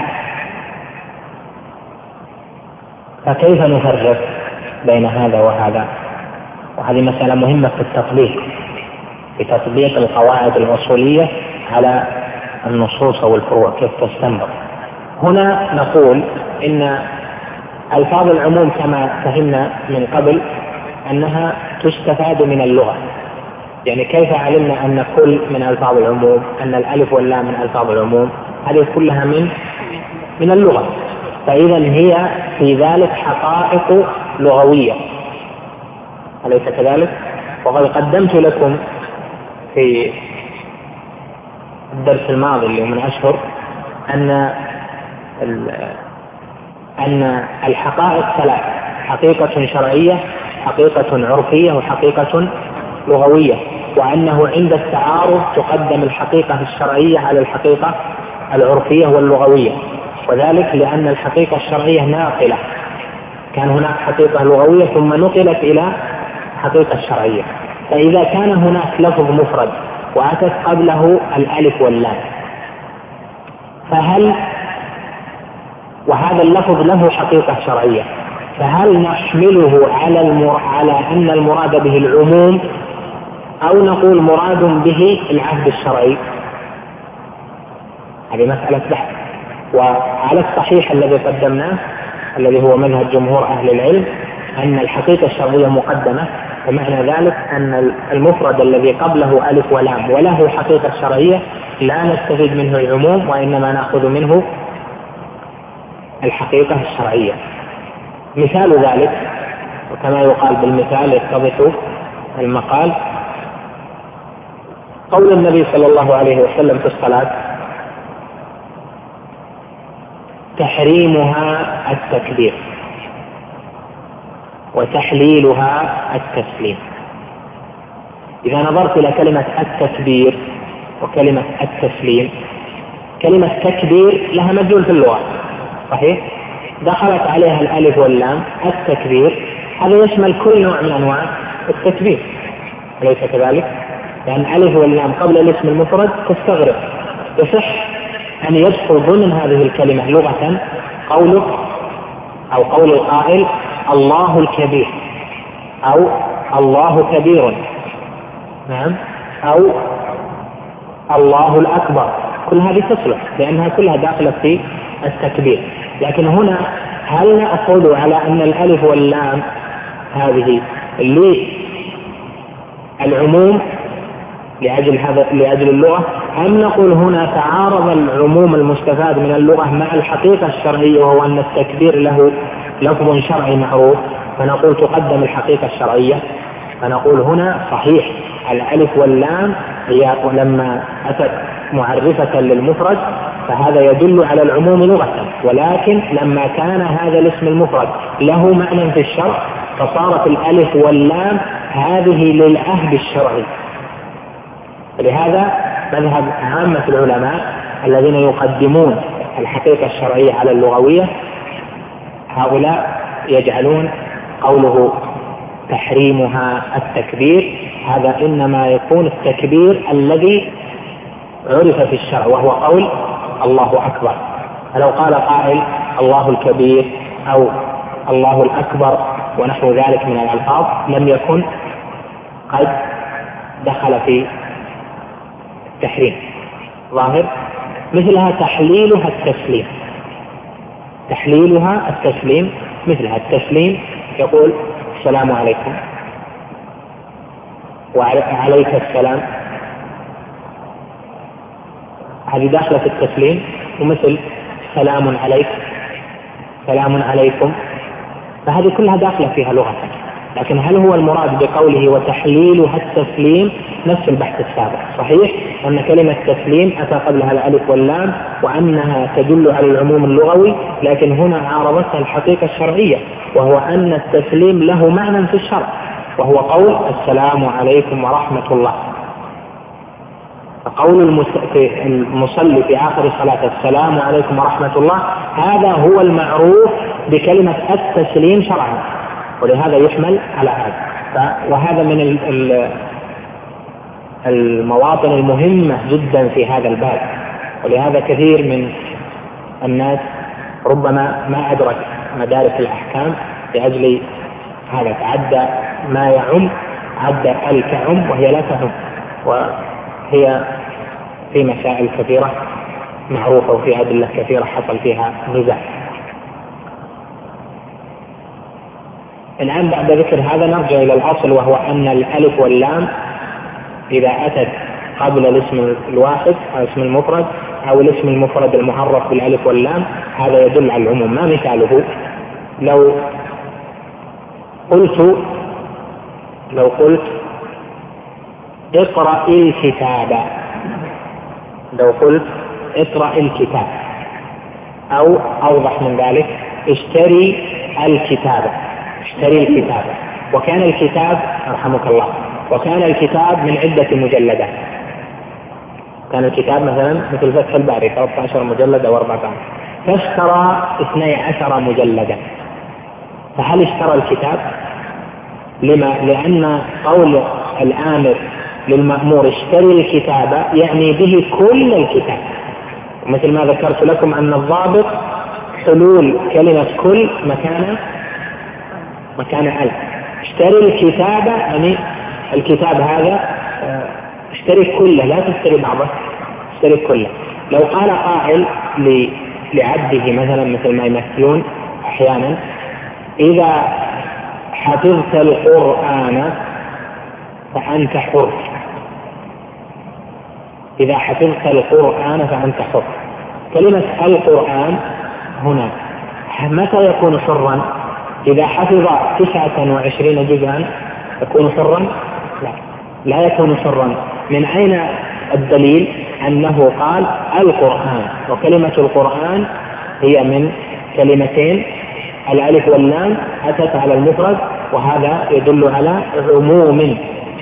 فكيف نفرق بين هذا وهذا؟ وهذه مسألة مهمة في التطبيق، في تطبيق القواعد الأصولية على النصوص والفروع، كيف تستنبط. هنا نقول إن ألفاظ العموم كما فهمنا من قبل أنها تستفاد من اللغة، يعني كيف علمنا أن كل من ألفاظ العموم، أن الألف واللام من ألفاظ العموم، هذه كلها من من اللغة، فإذا هي في ذلك حقائق لغوية، أليس كذلك؟ وقد قدمت لكم في الدرس الماضي اللي من أشهر أن أن الحقائق ثلاث: حقيقة شرعية، حقيقة عرفية، وحقيقة لغوية، وأنه عند التعارض تقدم الحقيقة الشرعية على الحقيقة العرفية واللغوية، وذلك لأن الحقيقة الشرعية ناقلة، كان هناك حقيقة لغوية ثم نقلت إلى حقيقة شرعية. فإذا كان هناك لفظ مفرد وأتت قبله الألف واللام، فهل وهذا اللفظ له حقيقة شرعية، فهل نحمله على المر... على أن المراد به العموم، أو نقول مراد به العهد الشرعي؟ هذه مسألة بحث. وعلى الصحيح الذي قدمناه الذي هو مذهب جمهور أهل العلم أن الحقيقة الشرعية مقدمة، ومعنى ذلك أن المفرد الذي قبله ألف ولام وله حقيقة شرعية لا نستفيد منه العموم، وإنما نأخذ منه الحقيقة الشرعية. مثال ذلك، وكما يقال بالمثال يتضح المقال، قول النبي صلى الله عليه وسلم في الصلاة تحريمها التكبير وتحليلها التسليم. إذا نظرت إلى كلمة التكبير وكلمة التسليم، كلمة تكبير لها مدلول في اللغة صحيح، دخلت عليها الألف واللام. التكبير هذا يشمل كل نوع من أنواع التكبير، أليس كذلك؟ لأن يعني الألف واللام قبل الاسم المفرد تستغرق، يصح أن يدخل ضمن هذه الكلمة لغة قولك أو قول القائل الله الكبير أو الله كبير، نعم، أو الله الأكبر، كل هذه تصلح لأنها كلها داخلة في التكبير. لكن هنا هل نأخذ على أن الألف واللام هذه للعموم لأجل هذا لأجل اللغة، أم نقول هنا تعارض العموم المستفاد من اللغة مع الحقيقة الشرعية، وهو أن التكبير له لفظ شرعي معروف، فنقول تقدم الحقيقة الشرعية. فنقول هنا صحيح الألف واللام هي لما أتت معرفة للمفرد فهذا يدل على العموم لغة، ولكن لما كان هذا الاسم المفرد له معنى في الشرع فصارت الألف واللام هذه للعهد الشرعي. لهذا مذهب عامة العلماء الذين يقدمون الحقيقة الشرعية على اللغوية، هؤلاء يجعلون قوله تحريمها التكبير هذا إنما يكون التكبير الذي عرف في الشرع وهو قول الله أكبر. فلو قال قائل الله الكبير أو الله الأكبر ونحو ذلك من الألفاظ لم يكن قد دخل في التحريم ظاهر. مثلها تحليلها التسليم، تحليلها التسليم مثلها التسليم يقول السلام عليكم وعليك السلام، هذه داخلة في التسليم. ومثل سلام عليك، سلام عليكم، فهذه كلها داخلة فيها لغة. لكن هل هو المراد بقوله وتحليلها التسليم؟ نفس البحث السابق صحيح أن كلمة تسليم أتى قبلها الألف واللام وأنها تدل على العموم اللغوي، لكن هنا عارضتها الحقيقة الشرعية وهو أن التسليم له معنى في الشرع وهو قول السلام عليكم ورحمة الله. قول المصلي في آخر الصلاة السلام عليكم ورحمة الله هذا هو المعروف بكلمة التسليم شرعا، ولهذا يحمل على هذا. وهذا من المواطن المهمة جدا في هذا الباب، ولهذا كثير من الناس ربما ما أدرك مدارك الأحكام لأجل هذا، تعدى ما يعم، عدى الكعم وهي لا تعم، وهي في مسائل كثيرة معروفة وفي أدلة كثيرة حصل فيها نزاع. الآن بعد ذكر هذا نرجع إلى الأصل، وهو أن الألف واللام إذا أتت قبل الاسم الواحد أو اسم المفرد أو الاسم المفرد المعرف بالألف واللام هذا يدل على العموم. ما مثاله؟ لو قلت لو قلت اقرأ الكتاب، لو قلت اقرأ الكتاب، أو أوضح من ذلك اشتري الكتاب، اشتري الكتاب، وكان الكتاب رحمك الله وكان الكتاب من عدة مجلدات، كان الكتاب مثلا مثل فتح الباري ثلاثة عشر مجلد أو أربعة عشر، فاشترى اثني عشر مجلدا، فهل اشترى الكتاب؟ لما؟ لأن قول الآمر للمأمور اشتري الكتاب يعني به كل الكتاب، مثل ما ذكرت لكم أن الضابط حلول كلمة كل مكان مكان ألف. اشتري الكتاب يعني الكتاب هذا اشتري كله، لا تشتري بعضه، اشتري كله. لو قال قائل لعبده مثلا مثل ما يمثلون أحيانا إذا حفظت القرآن فأنت حر، إذا حفظت القرآن فأنت حر. كلمة القرآن هنا متى يكون حرا؟ إذا حفظ تسعة وعشرين جزءا يكون حرا؟ لا، لا يكون حرا. من أين الدليل أنه قال القرآن؟ وكلمة القرآن هي من كلمتين الألف واللام أتت على المفرد، وهذا يدل على عموم.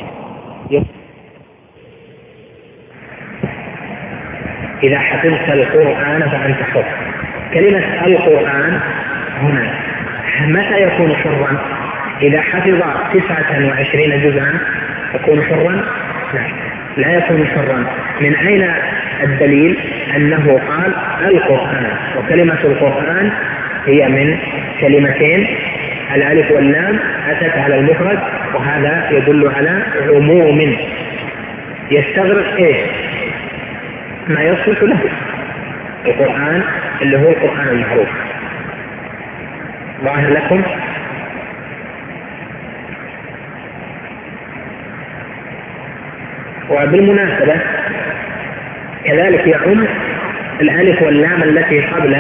إذا حفظت القرآن فأنت حر. كلمة القرآن هنا متى يكون حرا؟ إذا حفظ تسعة وعشرين جزءا يكون حرا؟ لا، لا يكون حرا. من أين الدليل أنه قال القرآن؟ وكلمة القرآن هي من كلمتين الألف واللام أتت على المفرد، وهذا يدل على عموم يستغرق إيه؟ ما يصلح له. القرآن اللي هو القرآن المعروف. ظاهر لكم؟ وبالمناسبة كذلك يعم الألف واللام التي قبل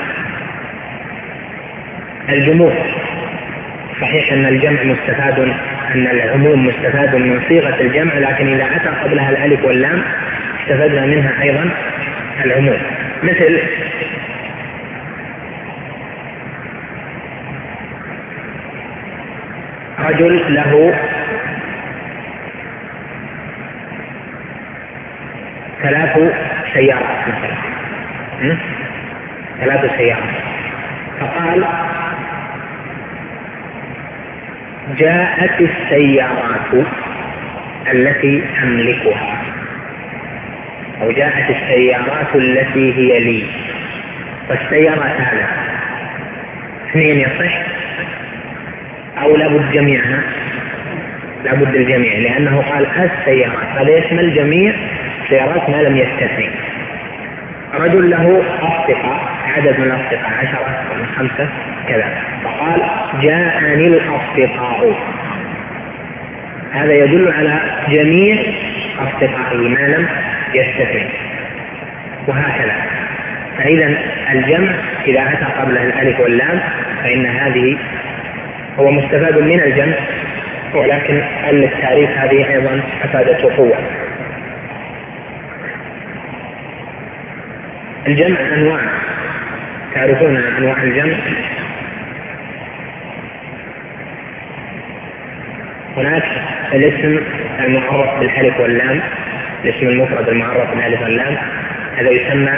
الجموع. صحيح أن الجمع مستفاد، أن العموم مستفاد من صيغة الجمع، لكن إذا أتى قبلها الألف واللام استفدنا منها أيضا العموم. مثل رجل له ثلاث سيارات مثلا، ثلاث سيارات، فقال جاءت السيارات التي أملكها، أو جاءت السيارات التي هي لي. والسيارات هذا اثنين يصح أو لابد جميعها؟ لابد الجميع، لأنه قال السيارات، هذا يشمل جميع سيارات ما لم يستثني. رجل له أصدقاء، عدد من الأصدقاء عشرة أو خمسة كذا، فقال جاءني الأصدقاء، هذا يدل على جميع أصدقائه ما لم يستثني، وهكذا. فإذا الجمع إذا أتى قبله الألف واللام فإن هذه هو مستفاد من الجمع، ولكن التعريف هذه أيضا أفادته قوة. الجمع أنواع، تعرفون أنواع الجمع. هناك الاسم المعرف بالألف واللام، الاسم المفرد المعرف بالألف واللام، هذا يسمى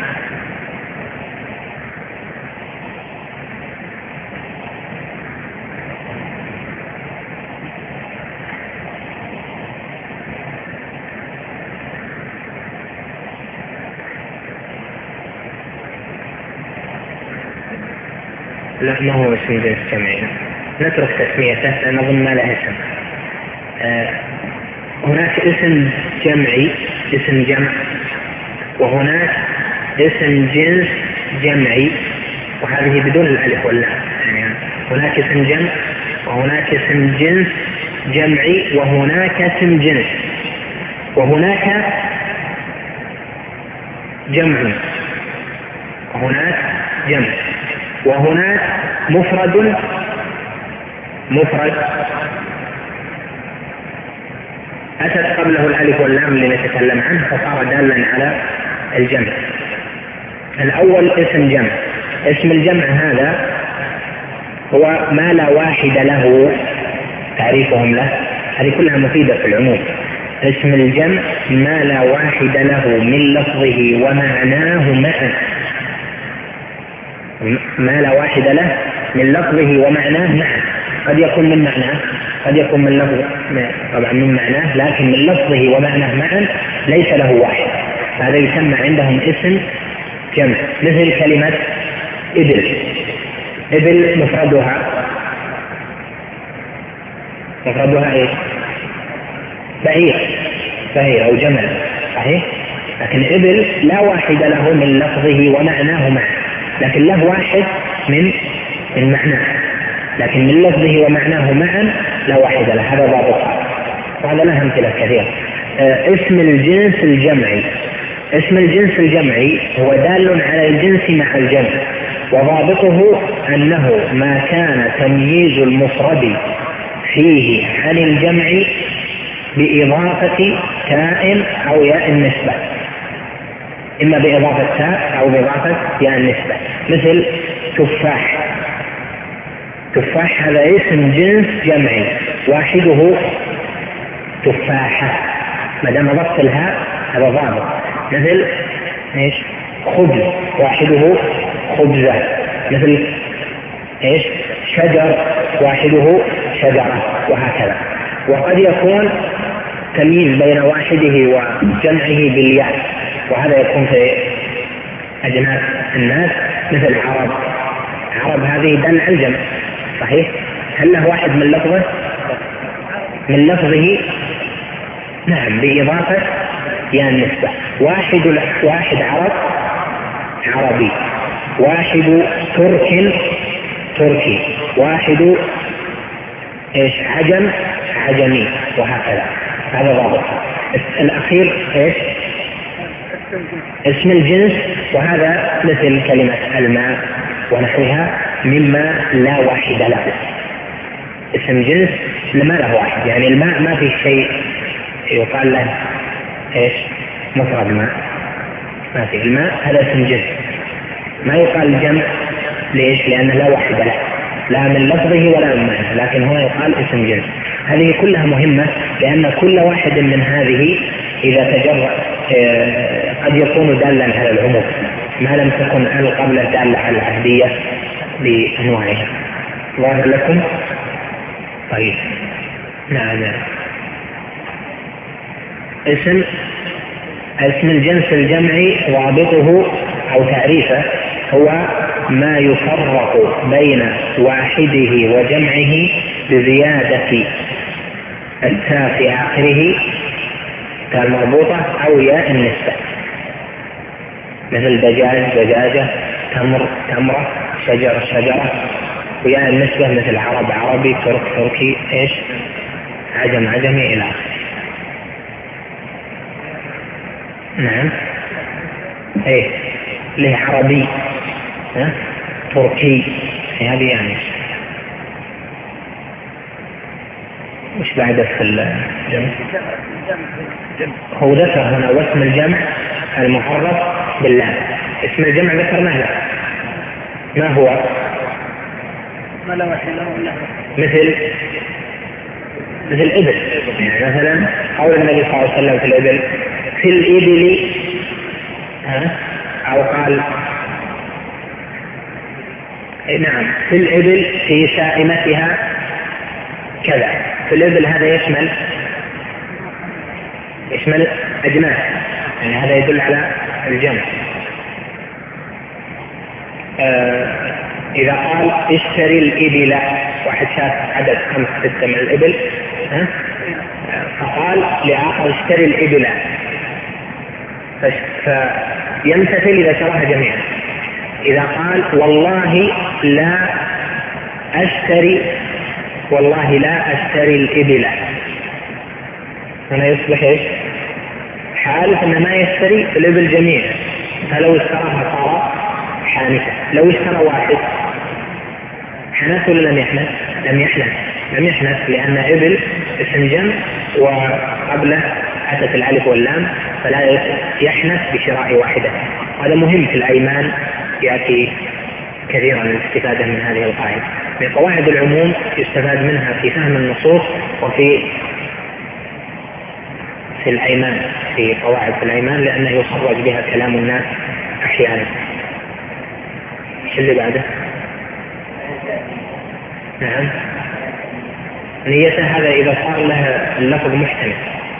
لا ما هو اسم جنس جمعي، نترك تسميته لأن أظن ما له اسم. آه هناك اسم جمعي، اسم جمع، وهناك اسم جنس جمعي، وهذه بدون الألف واللام. يعني هناك اسم جمع، وهناك اسم جنس جمعي، وهناك اسم جنس، وهناك جمع، وهناك جمع، وهناك مفرد مفرد أتت قبله الألف واللام لنتكلم عنه فصار دالا على الجمع. الأول اسم جمع. اسم الجمع هذا هو ما لا واحد له، تعريفهم له هذه كلها مفيدة في العموم. اسم الجمع ما لا واحد له من لفظه ومعناه معا، ما لا واحد له من لفظه ومعناه معا. قد يكون من معناه، قد يكون من لفظ طبعا من معناه، لكن من لفظه ومعناه معا ليس له واحد، هذا يسمى عندهم اسم جمع. مثل كلمة إبل. إبل مفردها مفردها ايش؟ بعير، بعير أو جمل، صحيح؟ لكن إبل لا واحد له من لفظه ومعناه معا، لكن له واحد من من معناه، لكن من لفظه ومعناه معا لا واحد له. هذا ضابطها، وهذا له أمثلة كثيرة. آه اسم الجنس الجمعي. اسم الجنس الجمعي هو دال على الجنس مع الجمع، وضابطه أنه ما كان تمييز المفرد فيه عن الجمع بإضافة تاء أو ياء النسبة. إما بإضافة تاء أو بإضافة ياء النسبة، مثل تفاح. تفاح هذا اسم جنس جمعي واحده تفاحة، ما دام أضفت الهاء هذا ضابط. مثل ايش؟ خبز واحده خبزة. مثل ايش؟ شجر واحده شجرة، وهكذا. وقد يكون تمييز بين واحده وجمعه بالياء، وهذا يكون في أجناس الناس مثل عرب. عرب هذه دل على الجمع صحيح. هل له واحد من لفظه من لفظه؟ نعم، بإضافة يا النسبة. واحد واحد عرب عربي، واحد ترك تركي، واحد ايش؟ عجم عجمي، وهكذا. هذا ضابط. الأخير ايش؟ اسم الجنس، وهذا مثل كلمة الماء ونحوها مما لا واحد له. اسم جنس لما له واحد، يعني الماء ما في شيء يقال له ايش؟ مفرد ماء، ما في. الماء هذا اسم جنس ما يقال جمع. ليش؟ لأنه لا واحد له، لا من لفظه ولا من معنى، لكن هو يقال اسم جنس. هذه كلها مهمة، لأن كل واحد من هذه إذا تجرأ قد يكون دالا على العموم ما لم تكن القبلة دالة على العهدية بأنواعها. ظاهر لكم؟ طيب نعم. اسم اسم الجنس الجمعي ضابطه أو تعريفه هو ما يفرق بين واحده وجمعه بزيادة التاء في آخره، تاء المربوطة أو ياء النسبة، مثل دجاج دجاجة، تمر تمرة، شجر شجرة، وياء النسبة مثل عرب عربي، ترك تركي، ايش؟ عجم عجمي، إلى آخره. نعم. ايه له عربي ها؟ تركي، هذه يعني وش بعد في الجمع؟ هو ذكر هنا واسم الجمع المعرف باللام. اسم الجمع ذكرناه لا، ما هو؟ مثل مثل إبل، يعني مثلا قول النبي صلى الله عليه وسلم في الإبل في الإبل، ها؟ أو قال نعم في الإبل في سائمتها كذا. في الإبل هذا يشمل يشمل أجناس، يعني هذا يدل على الجمع. آه إذا قال اشتري الإبل، واحد شاف عدد خمس ستة من الإبل، ها؟ فقال لآخر اشتري الإبل، فيمتثل إذا شرها جميعا. إذا قال والله لا أشتري والله لا أشتري الإبل، هنا يصبح إيش؟ حالف أن ما يشتري الإبل جميعا، فلو اشتراها صار حانثا. لو اشترى واحد حنث ولا لم يحنث؟ لم يحنث لم يحنث لأن إبل اسم جمع وقبله أتت الألف واللام، فلا يحنث بشراء واحدة. هذا مهم في الأيمان، يأتي كثيرا الاستفادة من هذه القاعدة. من قواعد العموم يستفاد منها في فهم النصوص وفي في الأيمان، في قواعد في الأيمان، لأنه يخرج بها كلام الناس أحيانا. ايش اللي بعده؟ نعم. نيته هذا إذا صار له اللفظ محتمل.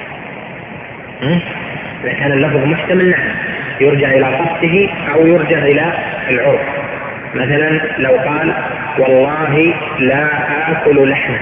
إذا كان اللفظ محتمل نعم يرجع إلى قصده أو يرجع إلى العرف. مثلا لو قال والله لا آكل لحما،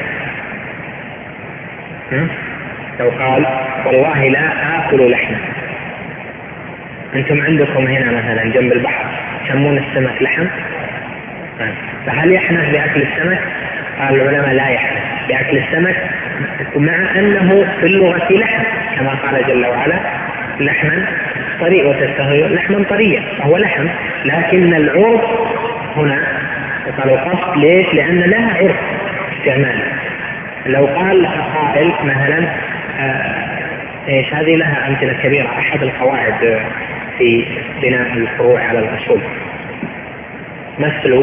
لو قال والله لا آكل لحما، أنتم عندكم هنا مثلا جنب البحر يسمون السمك لحم، فهل يحنث بأكل السمك؟ قال العلماء لا يحنث بأكل السمك، مع أنه في اللغة لحم كما قال جل وعلا لحما طري وتستهوي لحما طريا، فهو لحم، لكن العرف هنا قال القصد. ليش؟ لأن لها عرف استعمال. لو قال قائل مثلا آه ايش هذه لها أمثلة كبيرة. أحد القواعد في بناء الفروع على الأصول. مثل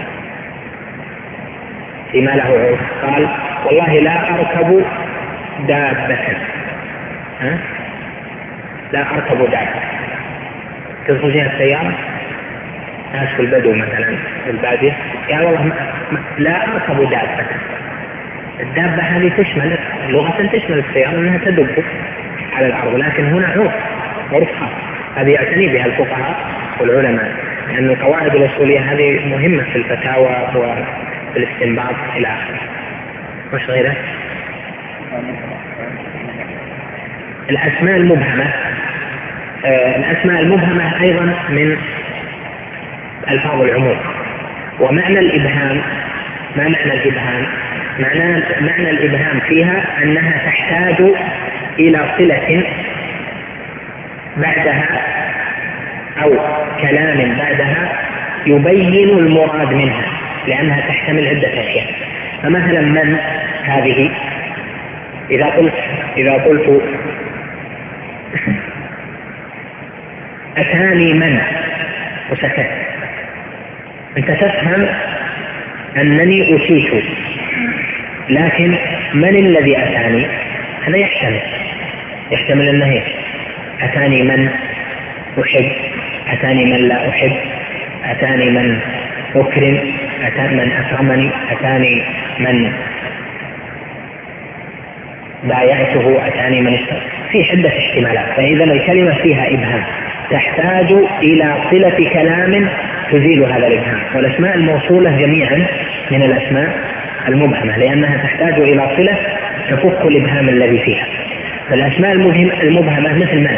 فيما له عرف قال والله لا أركب دابة، ها؟ لا أركب دابة، تصل فيها السيارة، ناس في البدو مثلا في البادية يعني والله لا أركب دابة. الدابة هذه تشمل لغة تشمل السيارة أنها تدب على الأرض، لكن هنا عرف عرف خاص هذه يعتني بها الفقهاء والعلماء، لأن القواعد الأصولية هذه مهمة في الفتاوى والاستنباط إلى آخره. وش غيره؟ الأسماء المبهمة. آه الأسماء المبهمة أيضا من ألفاظ العموم. ومعنى الإبهام، ما معنى الإبهام؟ معنى, معنى الإبهام فيها أنها تحتاج إلى صلة بعدها أو كلام بعدها يبين المراد منها، لأنها تحتمل عدة أشياء. فمثلا من هذه إذا قلت إذا قلت أتاني من وسكت، أنت تفهم أنني أتيت، لكن من الذي أتاني؟ هذا يحتمل يحتمل أنه أتاني من أحب، أتاني من لا أحب، أتاني من أكرم، أتاني من أكرمني، أتاني من بايعته، أتاني من اشترى، في عدة احتمالات. فإذا الكلمة فيها إبهام تحتاج إلى صلة كلام تزيل هذا الإبهام. والأسماء الموصولة جميعا من الأسماء المبهمة، لأنها تحتاج إلى صلة تفك الإبهام الذي فيها. فالأسماء المبهمة مثل من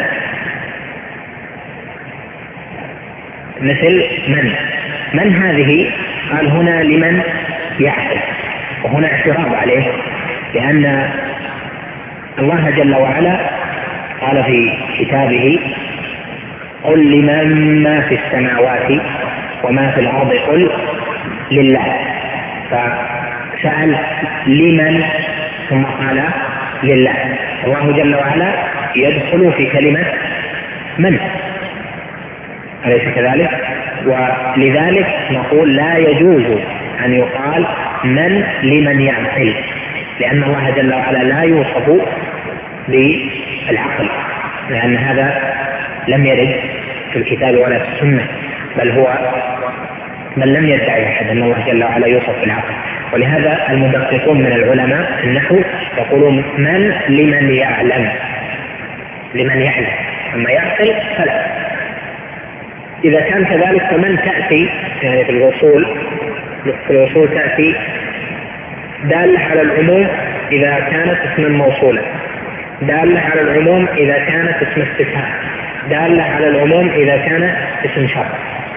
مثل من من هذه قال هنا لمن يعقل، وهنا اعتراض عليه، لأن الله جل وعلا قال في كتابه قل لمن ما في السماوات وما في الأرض قل لله، فسأل لمن ثم قال لله. الله جل وعلا يدخل في كلمة من، أليس كذلك؟ ولذلك نقول لا يجوز أن يقال من لمن يعقل، لأن الله جل وعلا لا يوصف بالعقل، لأن هذا لم يرد في الكتاب ولا في السنة، بل هو من لم يدعي أحد أن الله جل وعلا يوصف بالعقل. ولهذا المدققون من العلماء النحو يقولون من لمن يعلم، لمن يعلم، أما يعقل فلا. إذا كان كذلك فمن تأتي يعني في الوصول في الوصول تأتي دالة على العموم إذا كانت اسما موصولا، دالة على العموم إذا كانت اسم استفهام، دالة على العموم إذا كان اسم شرط.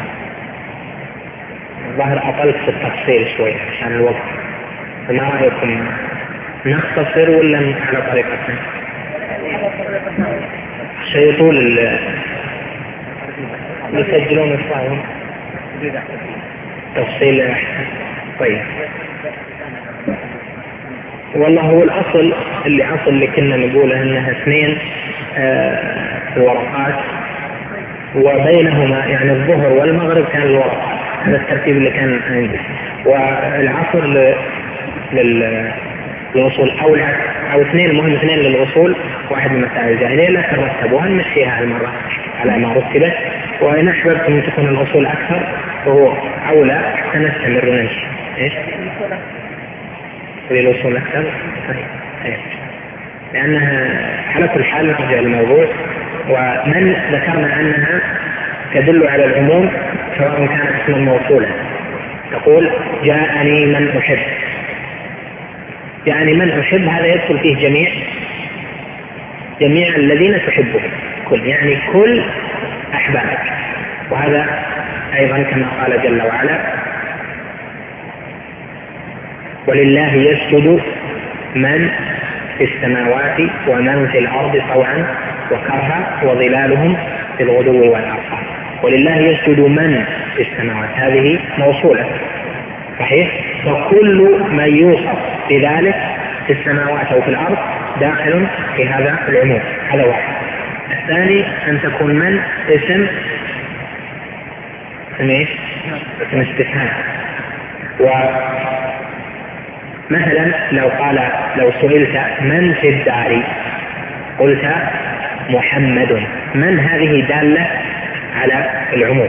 ظاهر أطلت في التفصيل شوي عشان الوقت، فما رأيكم نختصر ولا على طريقتنا؟ شيء طول يسجلون الصائم تفصيل أحسن. طيب والله هو الأصل اللي أصل اللي كنا نقوله أنها اثنين آه الورقات وبينهما يعني الظهر والمغرب كان الورقات، هذا الترتيب اللي كان عندي. والعصر للوصول أو أو اثنين، المهم اثنين للوصول واحد من مسائل الجاهلية لا ترتب، وهنمشيها على المرة على ما رتبت. وإن أحببتم أن تكون الوصول أكثر فهو أولى حتى نستمر ونمشي. إيش؟ للوصول أكثر. طيب طيب لأنها على كل حال نرجع للموضوع. ومن ذكرنا أنها تدل على العموم سواء كانت اسما موصولا، تقول جاءني من أحب، يعني من أحب هذا يدخل فيه جميع جميع الذين تحبهم، كل يعني كل أحبابك. وهذا أيضا كما قال جل وعلا ولله يسجد من في السماوات ومن في الأرض طوعا وكرها وظلالهم بالغدو والآصال. ولله يسجد من في السماوات هذه موصولة صحيح، وكل من يوصف بذلك في السماوات أو في الأرض داخل في هذا العموم. هذا واحد. الثاني أن تكون من اسم ايش؟ اسم استفهام. ومثلا لو قال لو سئلت من في الدار قلت محمد، من هذه دالة على العموم.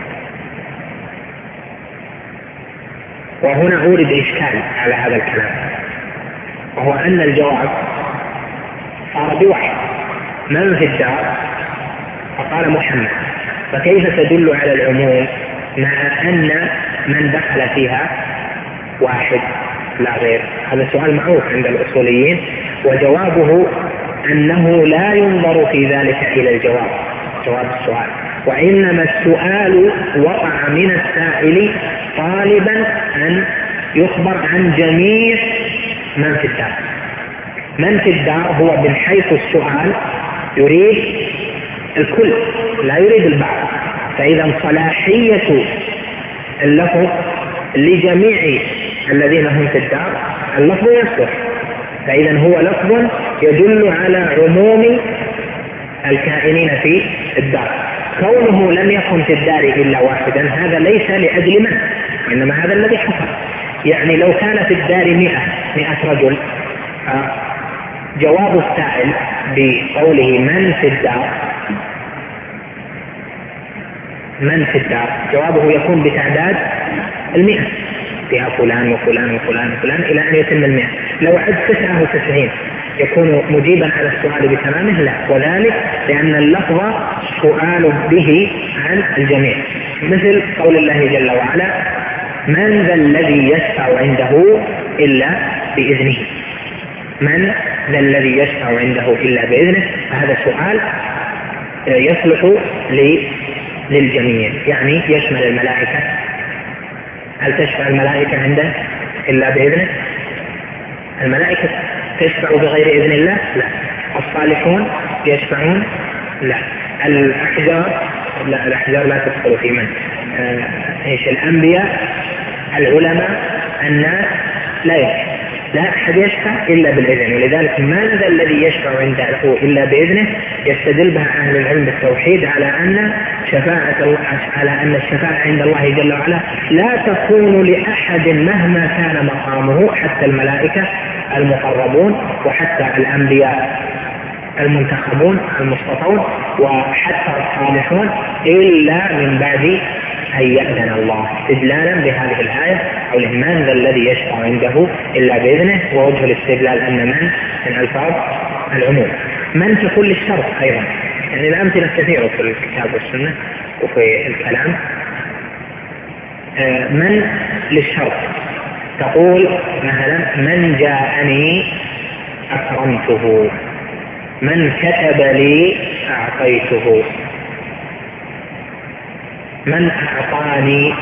وهنا أورد إشكال على هذا الكلام، وهو أن الجواب صار بواحد، من في الدار فقال محمد، فكيف تدل على العموم مع أن من دخل فيها واحد لا غير؟ هذا سؤال معروف عند الأصوليين، وجوابه أنه لا ينظر في ذلك إلى الجواب جواب السؤال، وإنما السؤال وقع من السائل طالبا أن يخبر عن جميع من في الدار. من في الدار هو من حيث السؤال يريد الكل لا يريد البعض، فإذا صلاحية اللفظ لجميع الذين هم في الدار اللفظ يصلح، فإذا هو لفظ يدل على عموم الكائنين في الدار. كونه لم يكن في الدار إلا واحدا هذا ليس لأجل من، إنما هذا الذي حصل. يعني لو كان في الدار مئة مئة رجل، جواب السائل بقوله من في الدار من في الدار جوابه يكون بتعداد المئة، فيها فلان وفلان وفلان وفلان إلى أن يتم المئة. لو عد تسعة وتسعين يكون مجيبا على السؤال بتمامه؟ لا، وذلك لأن اللفظ سؤال به عن الجميع، مثل قول الله جل وعلا من ذا الذي يشفع عنده إلا بإذنه. من ذا الذي يشفع عنده إلا بإذنه، فهذا سؤال يصلح للجميع، يعني يشمل الملائكة. هل تشفع الملائكة عنده إلا بإذنه؟ الملائكة تشفع بغير إذن الله؟ لا. الصالحون يشفعون؟ لا. الأحجار لا، الأحجار لا تدخل في من. آه، إيش الأنبياء، العلماء، الناس لا يشفع، لا أحد يشفع إلا بالإذن. ولذلك من ذا الذي يشفع عنده إلا بإذنه يستدل بها أهل العلم بالتوحيد على أن شفاعة الله على أن الشفاعة عند الله جل وعلا لا تكون لأحد مهما كان مقامه، حتى الملائكة المقربون وحتى الأنبياء المنتخبون المصطفون وحتى الصالحون، إلا من بعد أن يأذن الله، استدلالا بهذه الآية قوله من ذا الذي يشفع عنده إلا بإذنه. ووجه الاستدلال أن من من ألفاظ العموم. من تكون للشرط أيضا، يعني الأمثلة كثيرة في الكتاب والسنة وفي الكلام. من للشرط تقول مثلا من جاءني أكرمته، من كتب لي أعطيته، من أعطاني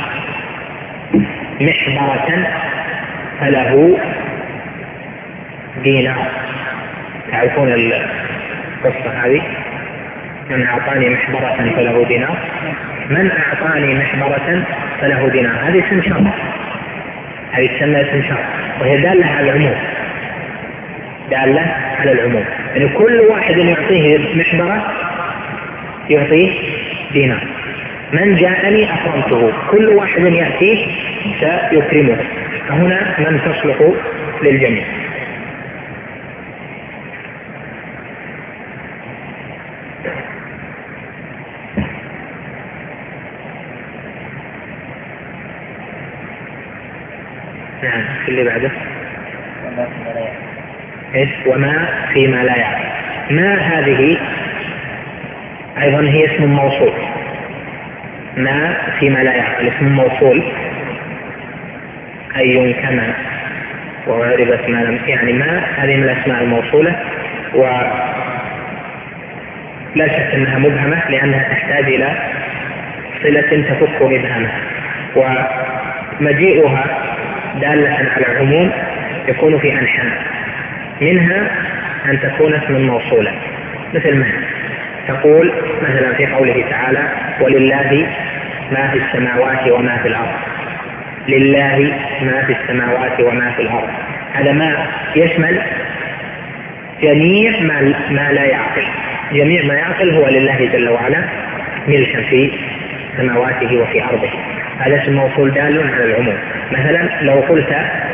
محبرة فله دينار. تعرفون القصة هذه؟ من أعطاني محبرة فله دينار، من أعطاني محبرة فله دينار، هذه اسم شرط، هذه تسمى اسم شرط، وهي دالة على العموم، دالة على العموم، يعني كل واحد يعطيه محبرة يعطيه دينار. من جاءني أكرمته، كل واحد يأتيه سيكرمه، فهنا من تصلح للجميع. نعم، اللي بعده إيش؟ وما فيما لا يعلم. ما هذه أيضا هي اسم موصول، ما فيما لا يعلم اسم موصول، أي كما وعربت ما لم، يعني ما هذه من الأسماء الموصولة، ولا شك أنها مبهمة لأنها تحتاج إلى صلة تفك إبهامها، ومجيئها دالة على العموم يكون في أنحاء، منها أن تكون اسم موصولا، مثل ما تقول مثلا في قوله تعالى ولله ما في السماوات وما في الأرض، لله ما في السماوات وما في الأرض، هذا ما يشمل جميع ما, ما لا يعقل، جميع ما يعقل هو لله جل وعلا ملكا في سماواته وفي أرضه. هذا اسم موصول دال على العموم. مثلا لو قلت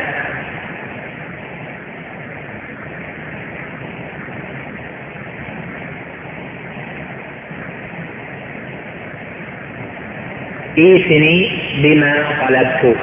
ايثني بما طلبت،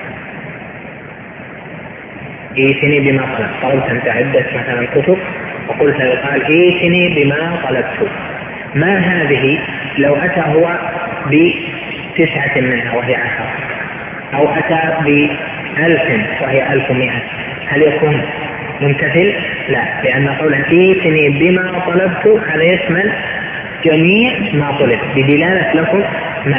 ايثني بما طلبت، طلبت أنت عدة مثلا كتب وقلت يقال ايثني بما طلبت. ما هذه؟ لو أتى هو بتسعة منها وهي عشر، أو أتى بألف وهي ألف ومئة، هل يكون ممتثل؟ لا، لأن قوله ايثني بما طلبت هذا يشمل جميع ما طلب بدلالة لكم ما.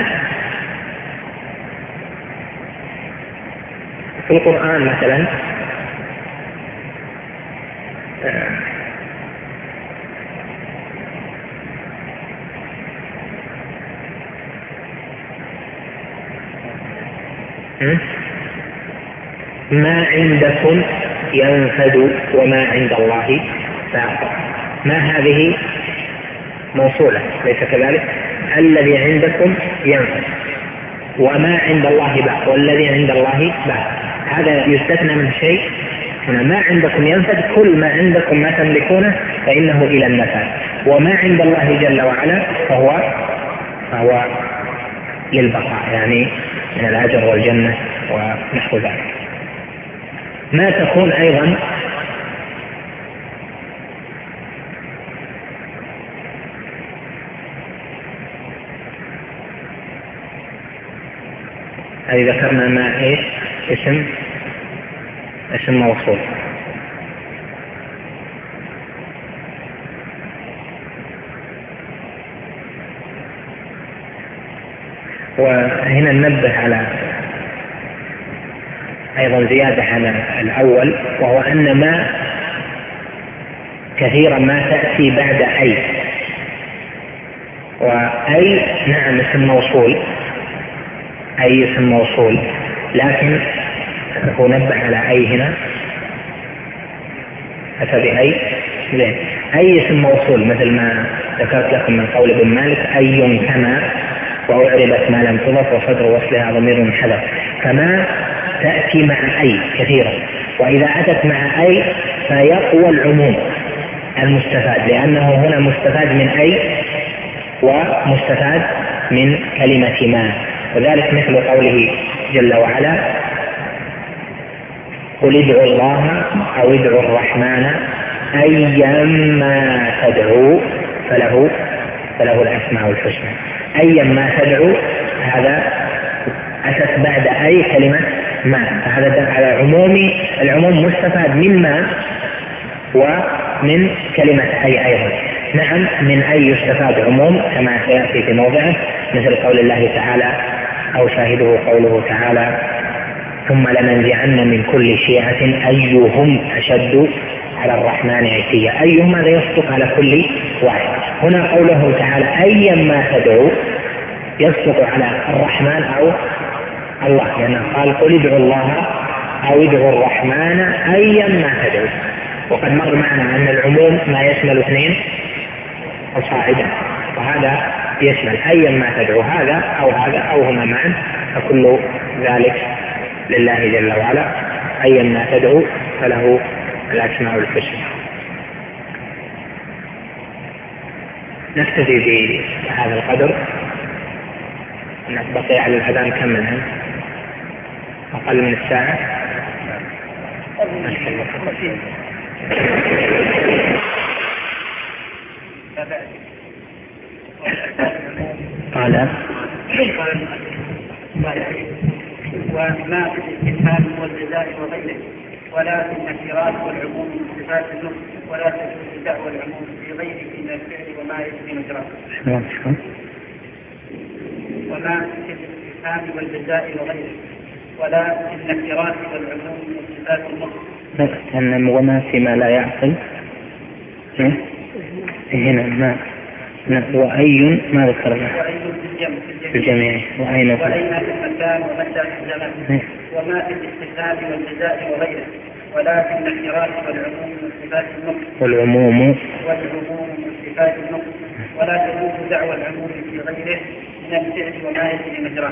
في القرآن مثلا ما عندكم ينفد وما عند الله باق. ما هذه موصولة ليس كذلك؟ الذي عندكم ينفد وما عند الله باق، والذي عند الله باق. هذا يستثنى من شيء هنا. ما عندكم ينفد، كل ما عندكم ما تملكونه فإنه إلى النفاذ، وما عند الله جل وعلا فهو فهو للبقاء، يعني من الأجر والجنة ونحو ذلك. ما تكون أيضا هذه ذكرنا ما إيش اسم اسم موصول. وهنا ننبه على أيضا زيادة على الأول، وهو أن ما كثيرا ما تأتي بعد أي، وأي نعم اسم موصول، أي اسم موصول، لكن هو نبه على أي هنا أتى بأي زين. أي اسم موصول مثل ما ذكرت لكم من قول ابن مالك أي كما وأعربت ما لم تضف وصدر وصلها ضمير حذف، فما تأتي مع أي كثيرا، وإذا أتت مع أي فيقوى العموم المستفاد، لأنه هنا مستفاد من أي ومستفاد من كلمة ما. وذلك مثل قوله جل وعلا قل ادعوا الله أو ادعوا الرحمن أيما تدعوا فله فله الأسماء الحسنى. أيما تدعوا هذا أتت بعد أي كلمة ما، فهذا دل على عموم العموم مستفاد من ما ومن كلمة أي أيضا. نعم من أي يستفاد عموم كما سيأتي في موضعه، مثل قول الله تعالى أو شاهده قوله تعالى ثم لننزعن من كل شيعة أيهم أشد على الرحمن عتيا. أيهم هذا يصدق على كل واحد. هنا قوله تعالى أيما تدعو يصدق على الرحمن أو الله، لأنه قال قل ادعوا الله أو ادعوا الرحمن أيما تدعو. وقد مر معنا أن العموم ما يشمل اثنين الصاعدة، وهذا يشمل أيما تدعو هذا أو هذا أو هما معا، فكل ذلك لله جل وعلا. أيما تدعو فله الأسماء الحسنى. نكتفي بهذا القدر. بقي على الأذان كم منها؟ أقل من الساعة. قال وما في الاستفهام والجزاء وغيره، ولا في النكرات والعموم من صفات النطق، ولا في الابتداء والعموم في غيره من الفعل وما يجري مجراه. وما في الاستفهام والجزاء وغيره، ولا في النكرات والعموم من صفات النطق. أن وما فيما لا يعقل هنا ما وأي ما ذكرنا في الجميع وأين في المكان ومتى في الزمن. وما في الاستفهام والجزاء وغيره، ولا في النكرات والعموم من صفات النطق والعموم والعموم من إثبات النقص، ولا تجوز دعوى العموم في غيره من الفعل وما يجري مجراه.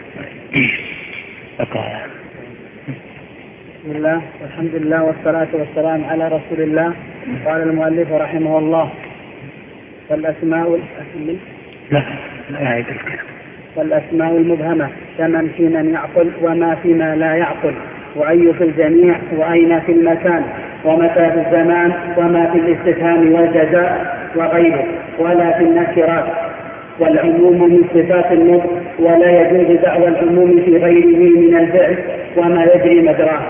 بسم الله والحمد لله والصلاة والسلام على رسول الله. قال المؤلف رحمه الله: فالأسماء لا لا يعيد الكلام. فالأسماء المبهمة كمن في من يعقل وما فيما لا يعقل، وأي في الجميع وأين في المكان ومتى في الزمان وما في الاستفهام والجزاء وغيره، ولا في النكرات، والعموم من صفات النطق، ولا يجوز دعوى العموم في غيره من الفعل وما يجري مجراه.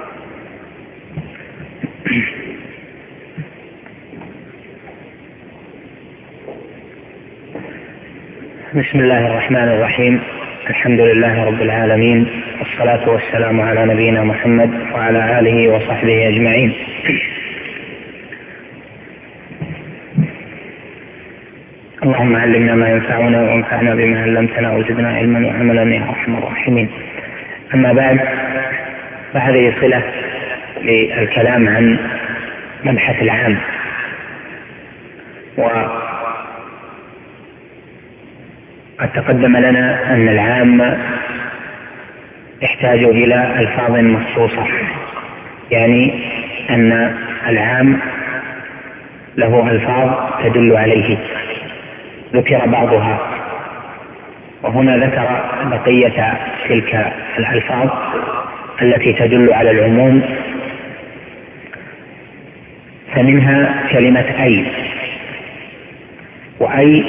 بسم الله الرحمن الرحيم. الحمد لله رب العالمين، والصلاة والسلام على نبينا محمد وعلى آله وصحبه أجمعين. اللهم علمنا ما ينفعنا وانفعنا بما علمتنا وزدنا علما وعملا يا أرحم الراحمين. أما بعد، فهذه صلة للكلام عن مبحث العام. وقد تقدم لنا أن العام يحتاج إلى ألفاظ مخصوصة، يعني أن العام له ألفاظ تدل عليه، ذكر بعضها، وهنا ذكر بقية تلك الألفاظ التي تدل على العموم. فمنها كلمة أي، وأي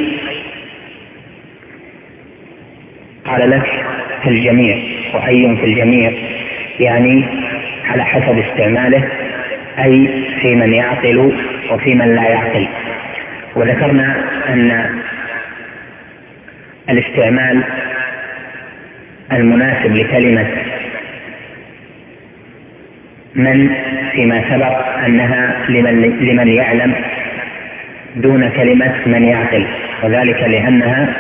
قال لك في الجميع، وأي في الجميع يعني على حسب استعماله، أي في من يعقل وفي من لا يعقل. وذكرنا أن الاستعمال المناسب لكلمة من فيما سبق أنها لمن, لمن يعلم دون كلمة من يعقل، وذلك لأنها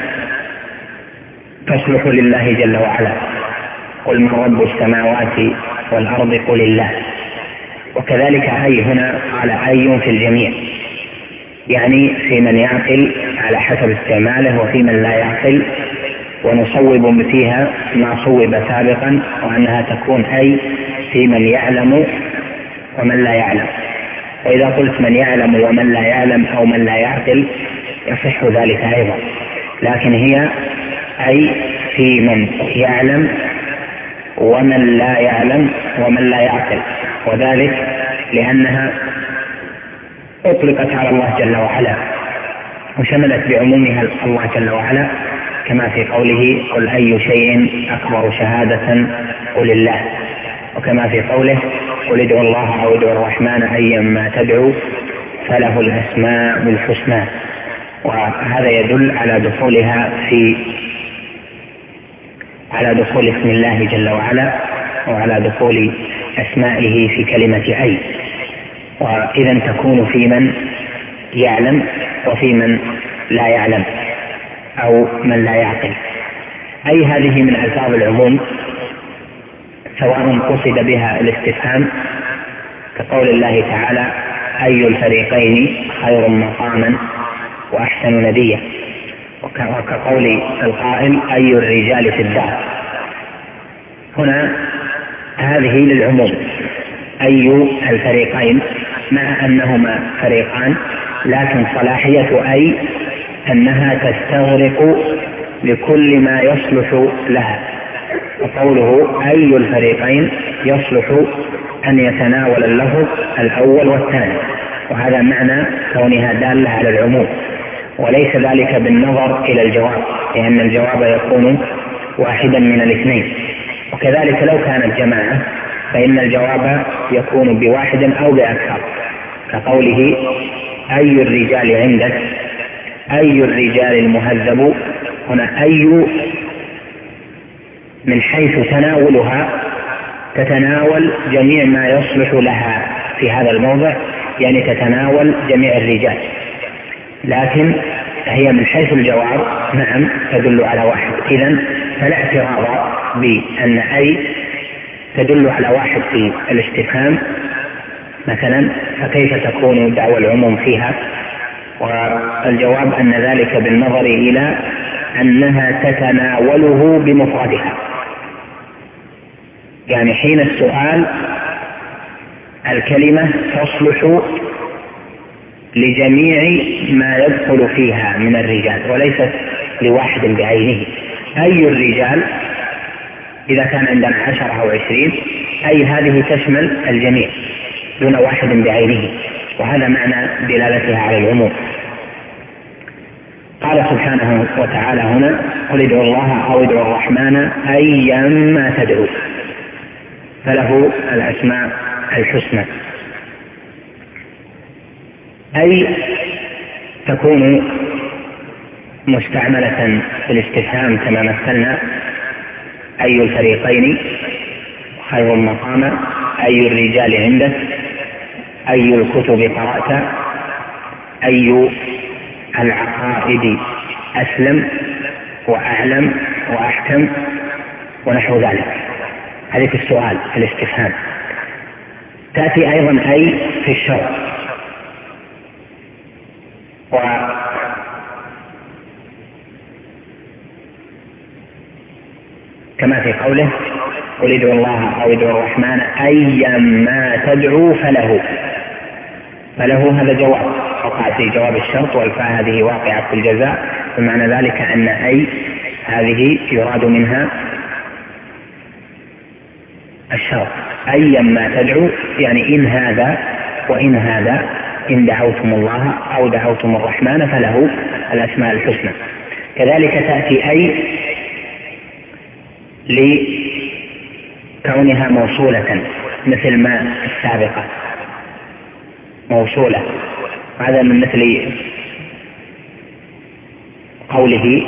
تصلح لله جل وعلا: قل من رب السماوات والأرض قل الله. وكذلك أي هنا على أي في الجميع، يعني في من يعقل على حسب استعماله وفي من لا يعقل، ونصوب فيها ما صوب سابقا، وأنها تكون أي في من يعلم ومن لا يعلم. وإذا قلت من يعلم ومن لا يعلم أو من لا يعقل يصح ذلك أيضا، لكن هي أي في من يعلم ومن لا يعلم ومن لا يعقل، وذلك لأنها أطلقت على الله جل وعلا وشملت بعمومها الله جل وعلا، كما في قوله: قل أي شيء أكبر شهادة قل الله، وكما في قوله: قل ادعوا الله أو ادعوا الرحمن أيما تدعوا فله الأسماء الحسنى. وهذا يدل على دخولها في على دخول اسم الله جل وعلا وعلى دخول أسمائه في كلمة أي. وإذا تكون في من يعلم وفي من لا يعلم أو من لا يعقل. أي هذه من ألفاظ العموم، سواء قصد بها الاستفهام كقول الله تعالى: أي الفريقين خير مقاما وأحسن نديا، وكقول القائل: أي الرجال في الدار. هنا هذه للعموم، أي الفريقين، مع أنهما فريقان، لكن صلاحية أي أنها تستغرق لكل ما يصلح لها. وقوله أي الفريقين يصلح أن يتناول اللفظ الأول والثاني، وهذا معنى كونها دالة على العموم، وليس ذلك بالنظر إلى الجواب، لأن الجواب يكون واحدا من الاثنين. وكذلك لو كانت جماعة فإن الجواب يكون بواحد أو بأكثر، كقوله: أي الرجال عندك، أي الرجال المهذب. هنا أي من حيث تناولها تتناول جميع ما يصلح لها في هذا الموضع، يعني تتناول جميع الرجال، لكن هي من حيث الجواب نعم تدل على واحد. إذن فلا اعتراض بأن أي تدل على واحد في الاستفهام مثلا، فكيف تكون دعوى العموم فيها؟ والجواب أن ذلك بالنظر إلى أنها تتناوله بمفردها. يعني حين السؤال الكلمة تصلح لجميع ما يدخل فيها من الرجال وليست لواحد بعينه. أي الرجال إذا كان عندنا عشرة أو عشرين، أي هذه تشمل الجميع دون واحد بعينه، وهذا معنى دلالتها على العموم. قال سبحانه وتعالى هنا: قل ادعوا الله أو ادعوا الرحمن أيما تدعوا فله الأسماء الحسنى. أي تكون مستعملة في الاستفهام كما مثلنا: أي الفريقين خير مقاما، أي الرجال عندك، أي الكتب قرأت، أي العقائد أسلم وأعلم وأحكم، ونحو ذلك. هذه في السؤال في الاستفهام. تأتي أيضا أي في الشرط، كما في قوله: قل ادعوا الله أو ادعوا الرحمن أيما تدعوا فله. فله هذا جواب وقع في جواب الشرط، والفاء هذه واقعة في الجزاء، بمعنى ذلك أن أي هذه يراد منها الشرط. أيما تدعوا يعني إن هذا وإن هذا، إن دعوتم الله أو دعوتم الرحمن فله الأسماء الحسنى. كذلك تأتي أي لكونها موصولة مثل ما السابقة موصولة. هذا من مثل قوله: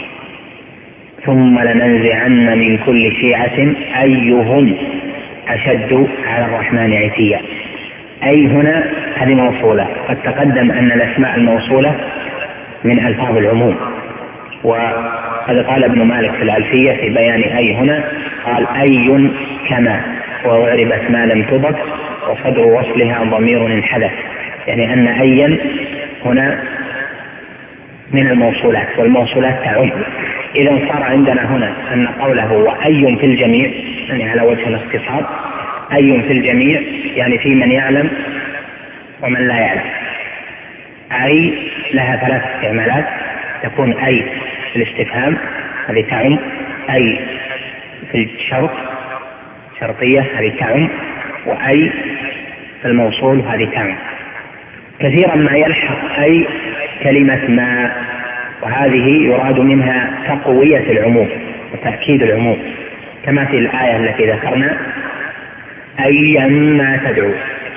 ثم لننزعن من كل شيعة أيهم أشد على الرحمن عتيا. أي هنا هذه موصولة. قد تقدم أن الأسماء الموصولة من ألفاظ العموم، وقد قال ابن مالك في الألفية في بيان أي هنا، قال: أي كما وأعربت ما لم تضف وصدر وصلها ضمير انحذف. يعني أن أيا هنا من الموصولات، والموصولات تعم. إذا صار عندنا هنا أن قوله وأي في الجميع يعني على وجه الاختصار، أي في الجميع يعني في من يعلم ومن لا يعلم. أي لها ثلاث استعمالات: تكون أي في الاستفهام هذه تعم، أي في الشرط شرطية هذه تعم، وأي في الموصول هذه تعم. كثيرا ما يلحق أي كلمة ما، وهذه يراد منها تقوية العموم وتأكيد العموم، كما في الآية التي ذكرنا: أيما تدعو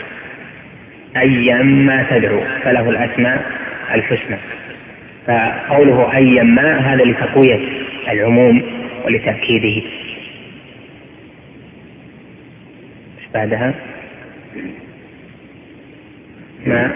أيما تدعو فله الأسماء الحسنى. فقوله أيما هذا لتقوية العموم ولتأكيده. ايش بعدها؟ ما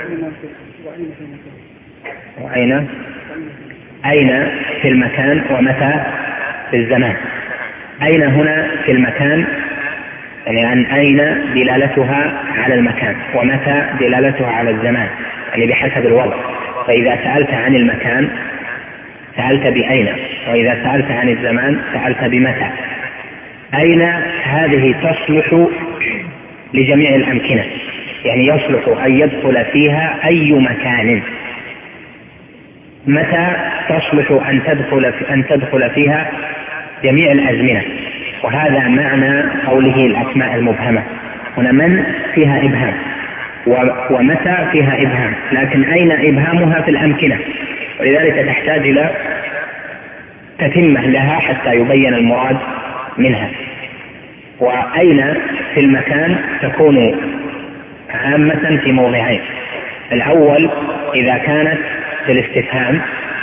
وأين أين في المكان ومتى في الزمان. أين هنا في المكان يعني أن أين دلالتها على المكان، ومتى دلالتها على الزمان، يعني بحسب الوضع. فإذا سألت عن المكان سألت بأين، وإذا سألت عن الزمان سألت بمتى. أين هذه تصلح لجميع الأمكنة، يعني يصلح أن يدخل فيها أي مكان. متى تصلح أن تدخل أن تدخل فيها جميع الأزمنة، وهذا معنى قوله الأسماء المبهمة. هنا من فيها إبهام ومتى فيها إبهام، لكن أين إبهامها في الأمكنة، ولذلك تحتاج إلى تتمة لها حتى يبين المراد منها. وأين في المكان تكون عامة في موضعين: الأول إذا كانت في الاستفهام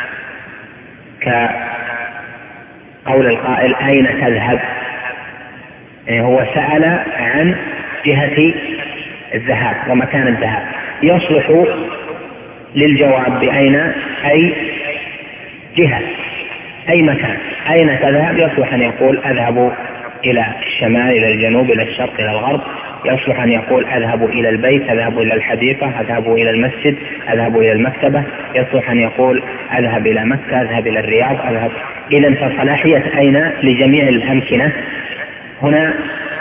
كقول القائل أين تذهب، يعني هو سأل عن جهة الذهاب ومكان الذهاب، يصلح للجواب بأين أي جهة أي مكان. أين تذهب يصلح أن يقول أذهب إلى الشمال إلى الجنوب إلى الشرق إلى الغرب، يصلح أن يقول أذهب إلى البيت، أذهب إلى الحديقة، أذهب إلى المسجد، أذهب إلى المكتبة. يصلح أن يقول أذهب إلى مكة، أذهب إلى الرياض، أذهب. إذن فصلاحية أين لجميع الأمكنة هنا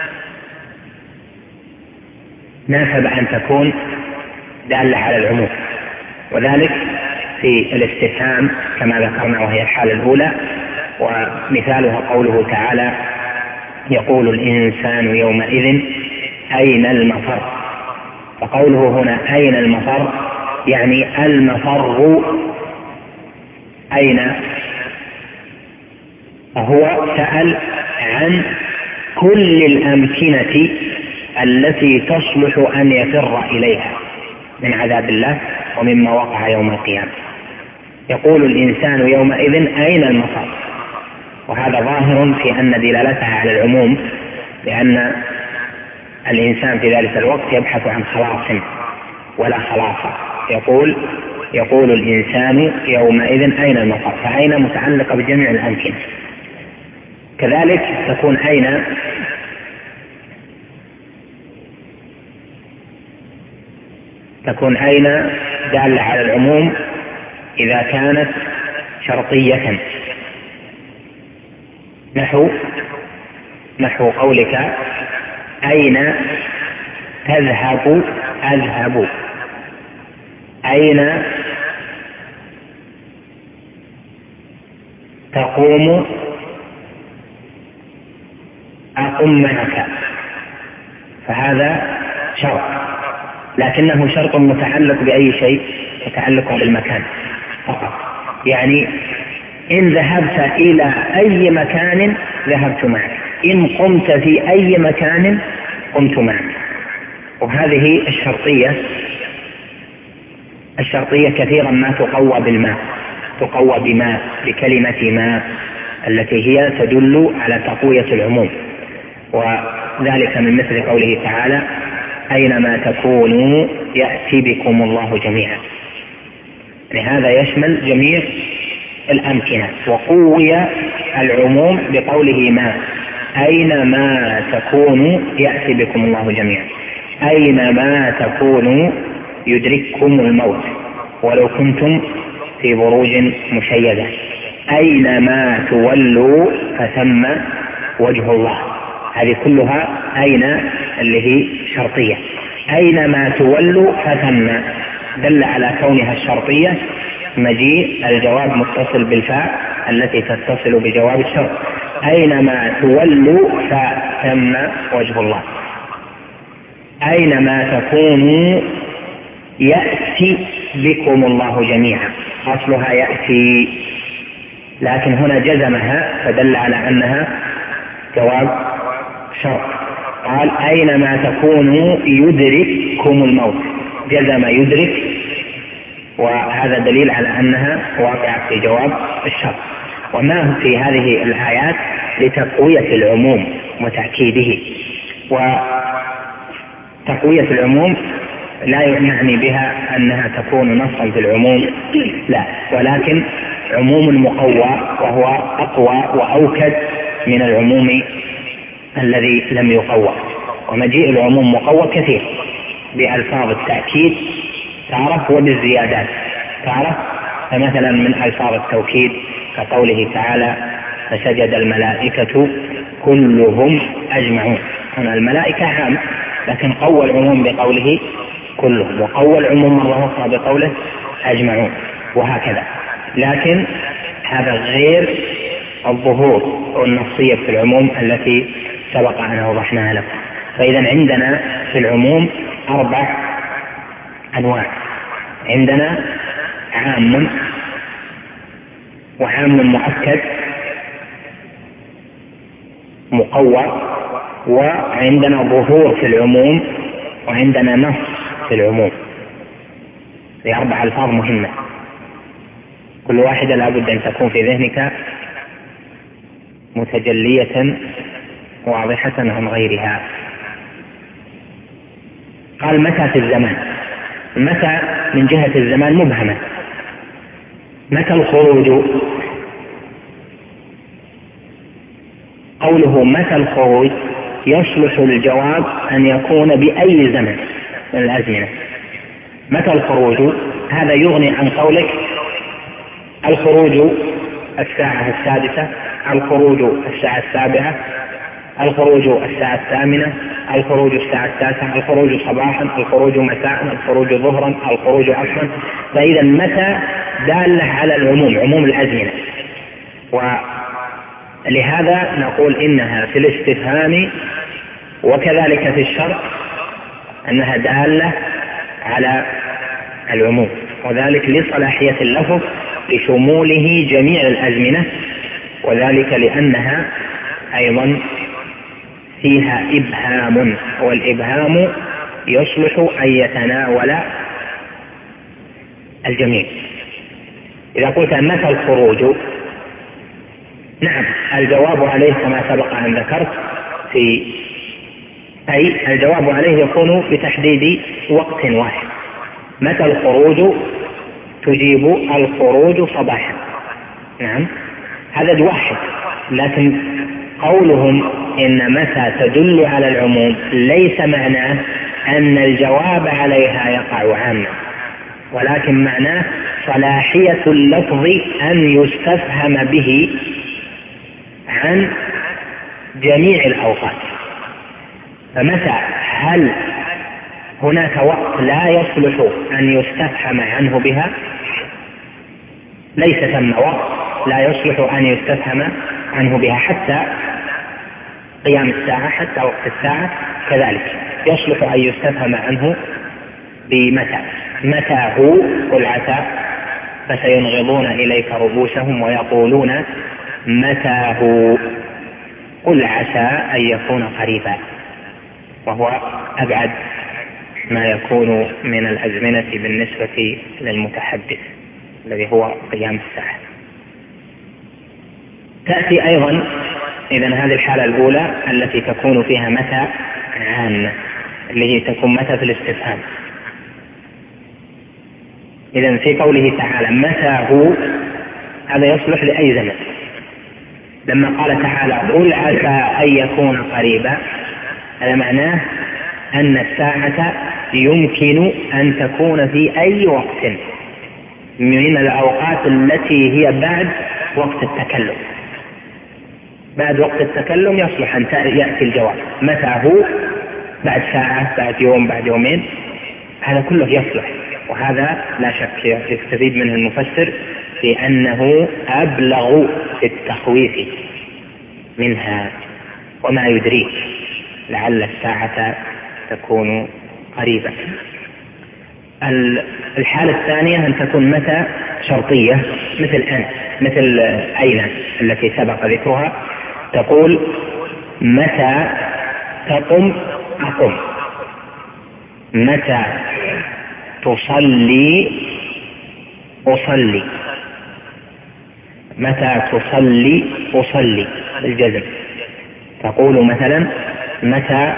ناسب أن تكون دالة على العموم، وذلك في الاستفهام كما ذكرنا وهي الحالة الأولى، ومثالها قوله تعالى يقول الإنسان يومئذ أين المفر. فقوله هنا أين المفر يعني المفر أين، فهو سأل عن كل الأمكنة التي تصلح أن يفر إليها من عذاب الله ومما وقع يوم القيامة. يقول الإنسان يومئذ أين المفر، وهذا ظاهر في أن دلالتها على العموم، لأن الإنسان في ذلك الوقت يبحث عن خلاص ولا خلاص. يقول يقول الإنسان يومئذ أين المفر، فأين متعلقة بجميع الأمكنة. كذلك تكون أين تكون أين دالة على العموم إذا كانت شرطية، نحو نحو قولك أين تذهب أذهب، أين تقوم أقم معك، فهذا شرط، لكنه شرط متعلق بأي شيء؟ متعلق بالمكان فقط. يعني إن ذهبت إلى أي مكان ذهبت معك، إن قمت في أي مكان قمت معك. وهذه الشرطية الشرطية كثيرا ما تقوى بالماء، تقوى بما بكلمة ما التي هي تدل على تقوية العموم، وذلك من مثل قوله تعالى أينما تكونوا يأتي بكم الله جميعا. يعني هذا يشمل جميع الأمكنة، وقوي العموم بقوله ما، أينما تكونوا يأتي بكم الله جميعا، أينما تكونوا يدرككم الموت ولو كنتم في بروج مشيدة، أينما تولوا فثم وجه الله. هذه كلها أين اللي هي شرطية. أينما تولوا فثم دل على كونها الشرطية مجيء الجواب متصل بالفاء التي تتصل بجواب الشرط. أينما تولوا فثم وجه الله. أينما تكونوا يأتي بكم الله جميعا، أصلها يأتي، لكن هنا جزمها فدل على أنها جواب شرط. قال أينما تكونوا يدرككم الموت، جزم يدرك، وهذا دليل على أنها واقعة في جواب الشرط. وما في هذه الآيات لتقوية العموم وتأكيده. وتقوية العموم لا يعني بها أنها تكون نصا في العموم، لا، ولكن عموم مقوى وهو أقوى وأوكد من العموم الذي لم يقوى. ومجيء العموم مقوى كثير بألفاظ التأكيد تعرف وبالزيادات تعرف. فمثلا من ألفاظ التوكيد كقوله تعالى فسجد الملائكة كلهم أجمعون. هنا الملائكة عام، لكن قوى العموم بقوله كلهم، وقوى العموم مرة أخرى بقوله أجمعون، وهكذا. لكن هذا غير الظهور والنصية في العموم التي سبق أن أوضحناها لكم. فإذا عندنا في العموم أربع أنواع. عندنا عام وعام مؤكد مقوى، وعندنا ظهور في العموم، وعندنا نص في العموم. هذه أربع ألفاظ مهمة، كل واحدة لا بد أن تكون في ذهنك متجلية واضحة عن غيرها. قال متى في الزمان. متى من جهة الزمان مبهمة. متى الخروج؟ قوله متى الخروج يصلح الجواب أن يكون بأي زمن من الأزمنة. متى الخروج؟ هذا يغني عن قولك الخروج الساعة السادسة، الخروج الساعة السابعة، الخروج الساعة الثامنة، الخروج الساعة التاسعة، الخروج صباحا، الخروج مساء، الخروج ظهرا، الخروج عصرا. فإذا متى دالة على العموم، عموم الأزمنة، ولهذا نقول إنها في الاستفهام وكذلك في الشرط أنها دالة على العموم، وذلك لصلاحية اللفظ لشموله جميع الأزمنة، وذلك لأنها أيضا فيها إبهام، والإبهام يصلح أن يتناول الجميع. إذا قلت متى الخروج، نعم الجواب عليه كما سبق أن ذكرت في أي الجواب عليه يكون بتحديد وقت واحد. متى الخروج؟ تجيب الخروج صباحا، نعم هذا واحد. لكن قولهم إن متى تدل على العموم ليس معناه أن الجواب عليها يقع عاما، ولكن معناه صلاحية اللفظ أن يستفهم به عن جميع الأوقات. فمتى هل هناك وقت لا يصلح أن يستفهم عنه بها؟ ليس ثم وقت لا يصلح أن يستفهم عنه بها، حتى قيام الساعة، حتى وقت الساعة كذلك يصلح أن يستفهم عنه بمتى. متى هو؟ قل عسى فسينغضون إليك رؤوسهم ويقولون متى هو، قل عسى أن يكون قريبا، وهو أبعد ما يكون من الأزمنة بالنسبة للمتحدث الذي هو قيام الساعة. تأتي أيضا إذن هذه الحالة الأولى التي تكون فيها متى عامة، اللي هي تكون متى في الاستفهام. إذن في قوله تعالى متى هو، هذا يصلح لأي زمن. لما قال تعالى قل عسى أن يكون قريبا، هذا معناه أن الساعة يمكن أن تكون في أي وقت من الأوقات التي هي بعد وقت التكلم. بعد وقت التكلم يصلح أن يأتي الجواب. متى هو؟ بعد ساعة، بعد يوم، بعد يومين، هذا كله يصلح. وهذا لا شك يستفيد منه المفسر في أنه أبلغ في التخويف منها. وما يدريك لعل الساعة تكون قريبة. الحالة الثانية أن تكون متى شرطية، مثل أن، مثل أين التي سبق ذكرها، تقول متى تقم أقم، متى تصلي أصلي، متى تصلي أصلي الجزم. تقول مثلا متى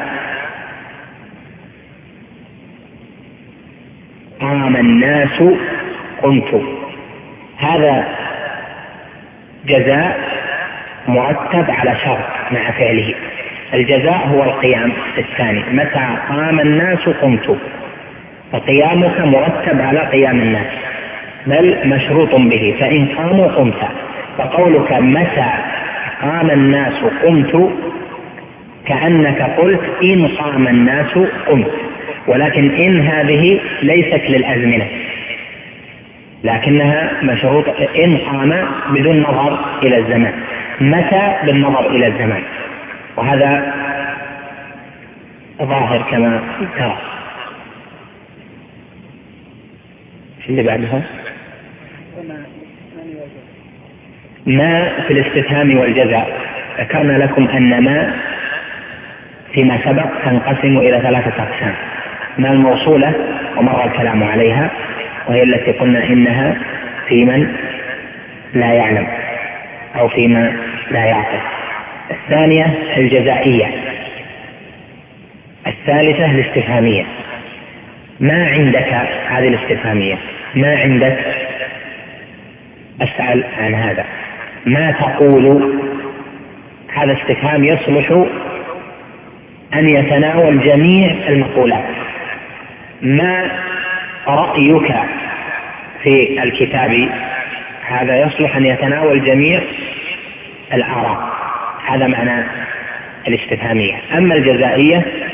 قام الناس قمت. هذا جزاء مرتب على شرط مع فعله. الجزاء هو القيام الثاني، متى قام الناس قمت، فقيامك مرتب على قيام الناس، بل مشروط به، فإن قاموا قمت. فقولك متى قام الناس قمت كأنك قلت إن قام الناس قمت، ولكن إن هذه ليست للأزمنة، لكنها مشروط إن قام بدون نظر إلى الزمان، متى بالنظر إلى الزمان، وهذا ظاهر كما ترى. اللي بعدها ما في الاستفهام والجزاء. ذكرنا لكم أن ما فيما سبق تنقسم إلى ثلاثة أقسام: ما الموصولة ومر الكلام عليها، وهي التي قلنا إنها في من لا يعلم أو فيما لا يعقل. الثانية الجزائية. الثالثة الاستفهامية. ما عندك هذه الاستفهامية، ما عندك أسأل عن هذا. ما تقول، هذا استفهام يصلح أن يتناول جميع المقولات. ما رأيك في الكتاب؟ هذا يصلح أن يتناول جميع الآراء، هذا معنى الاستفهامية. أما الجزائية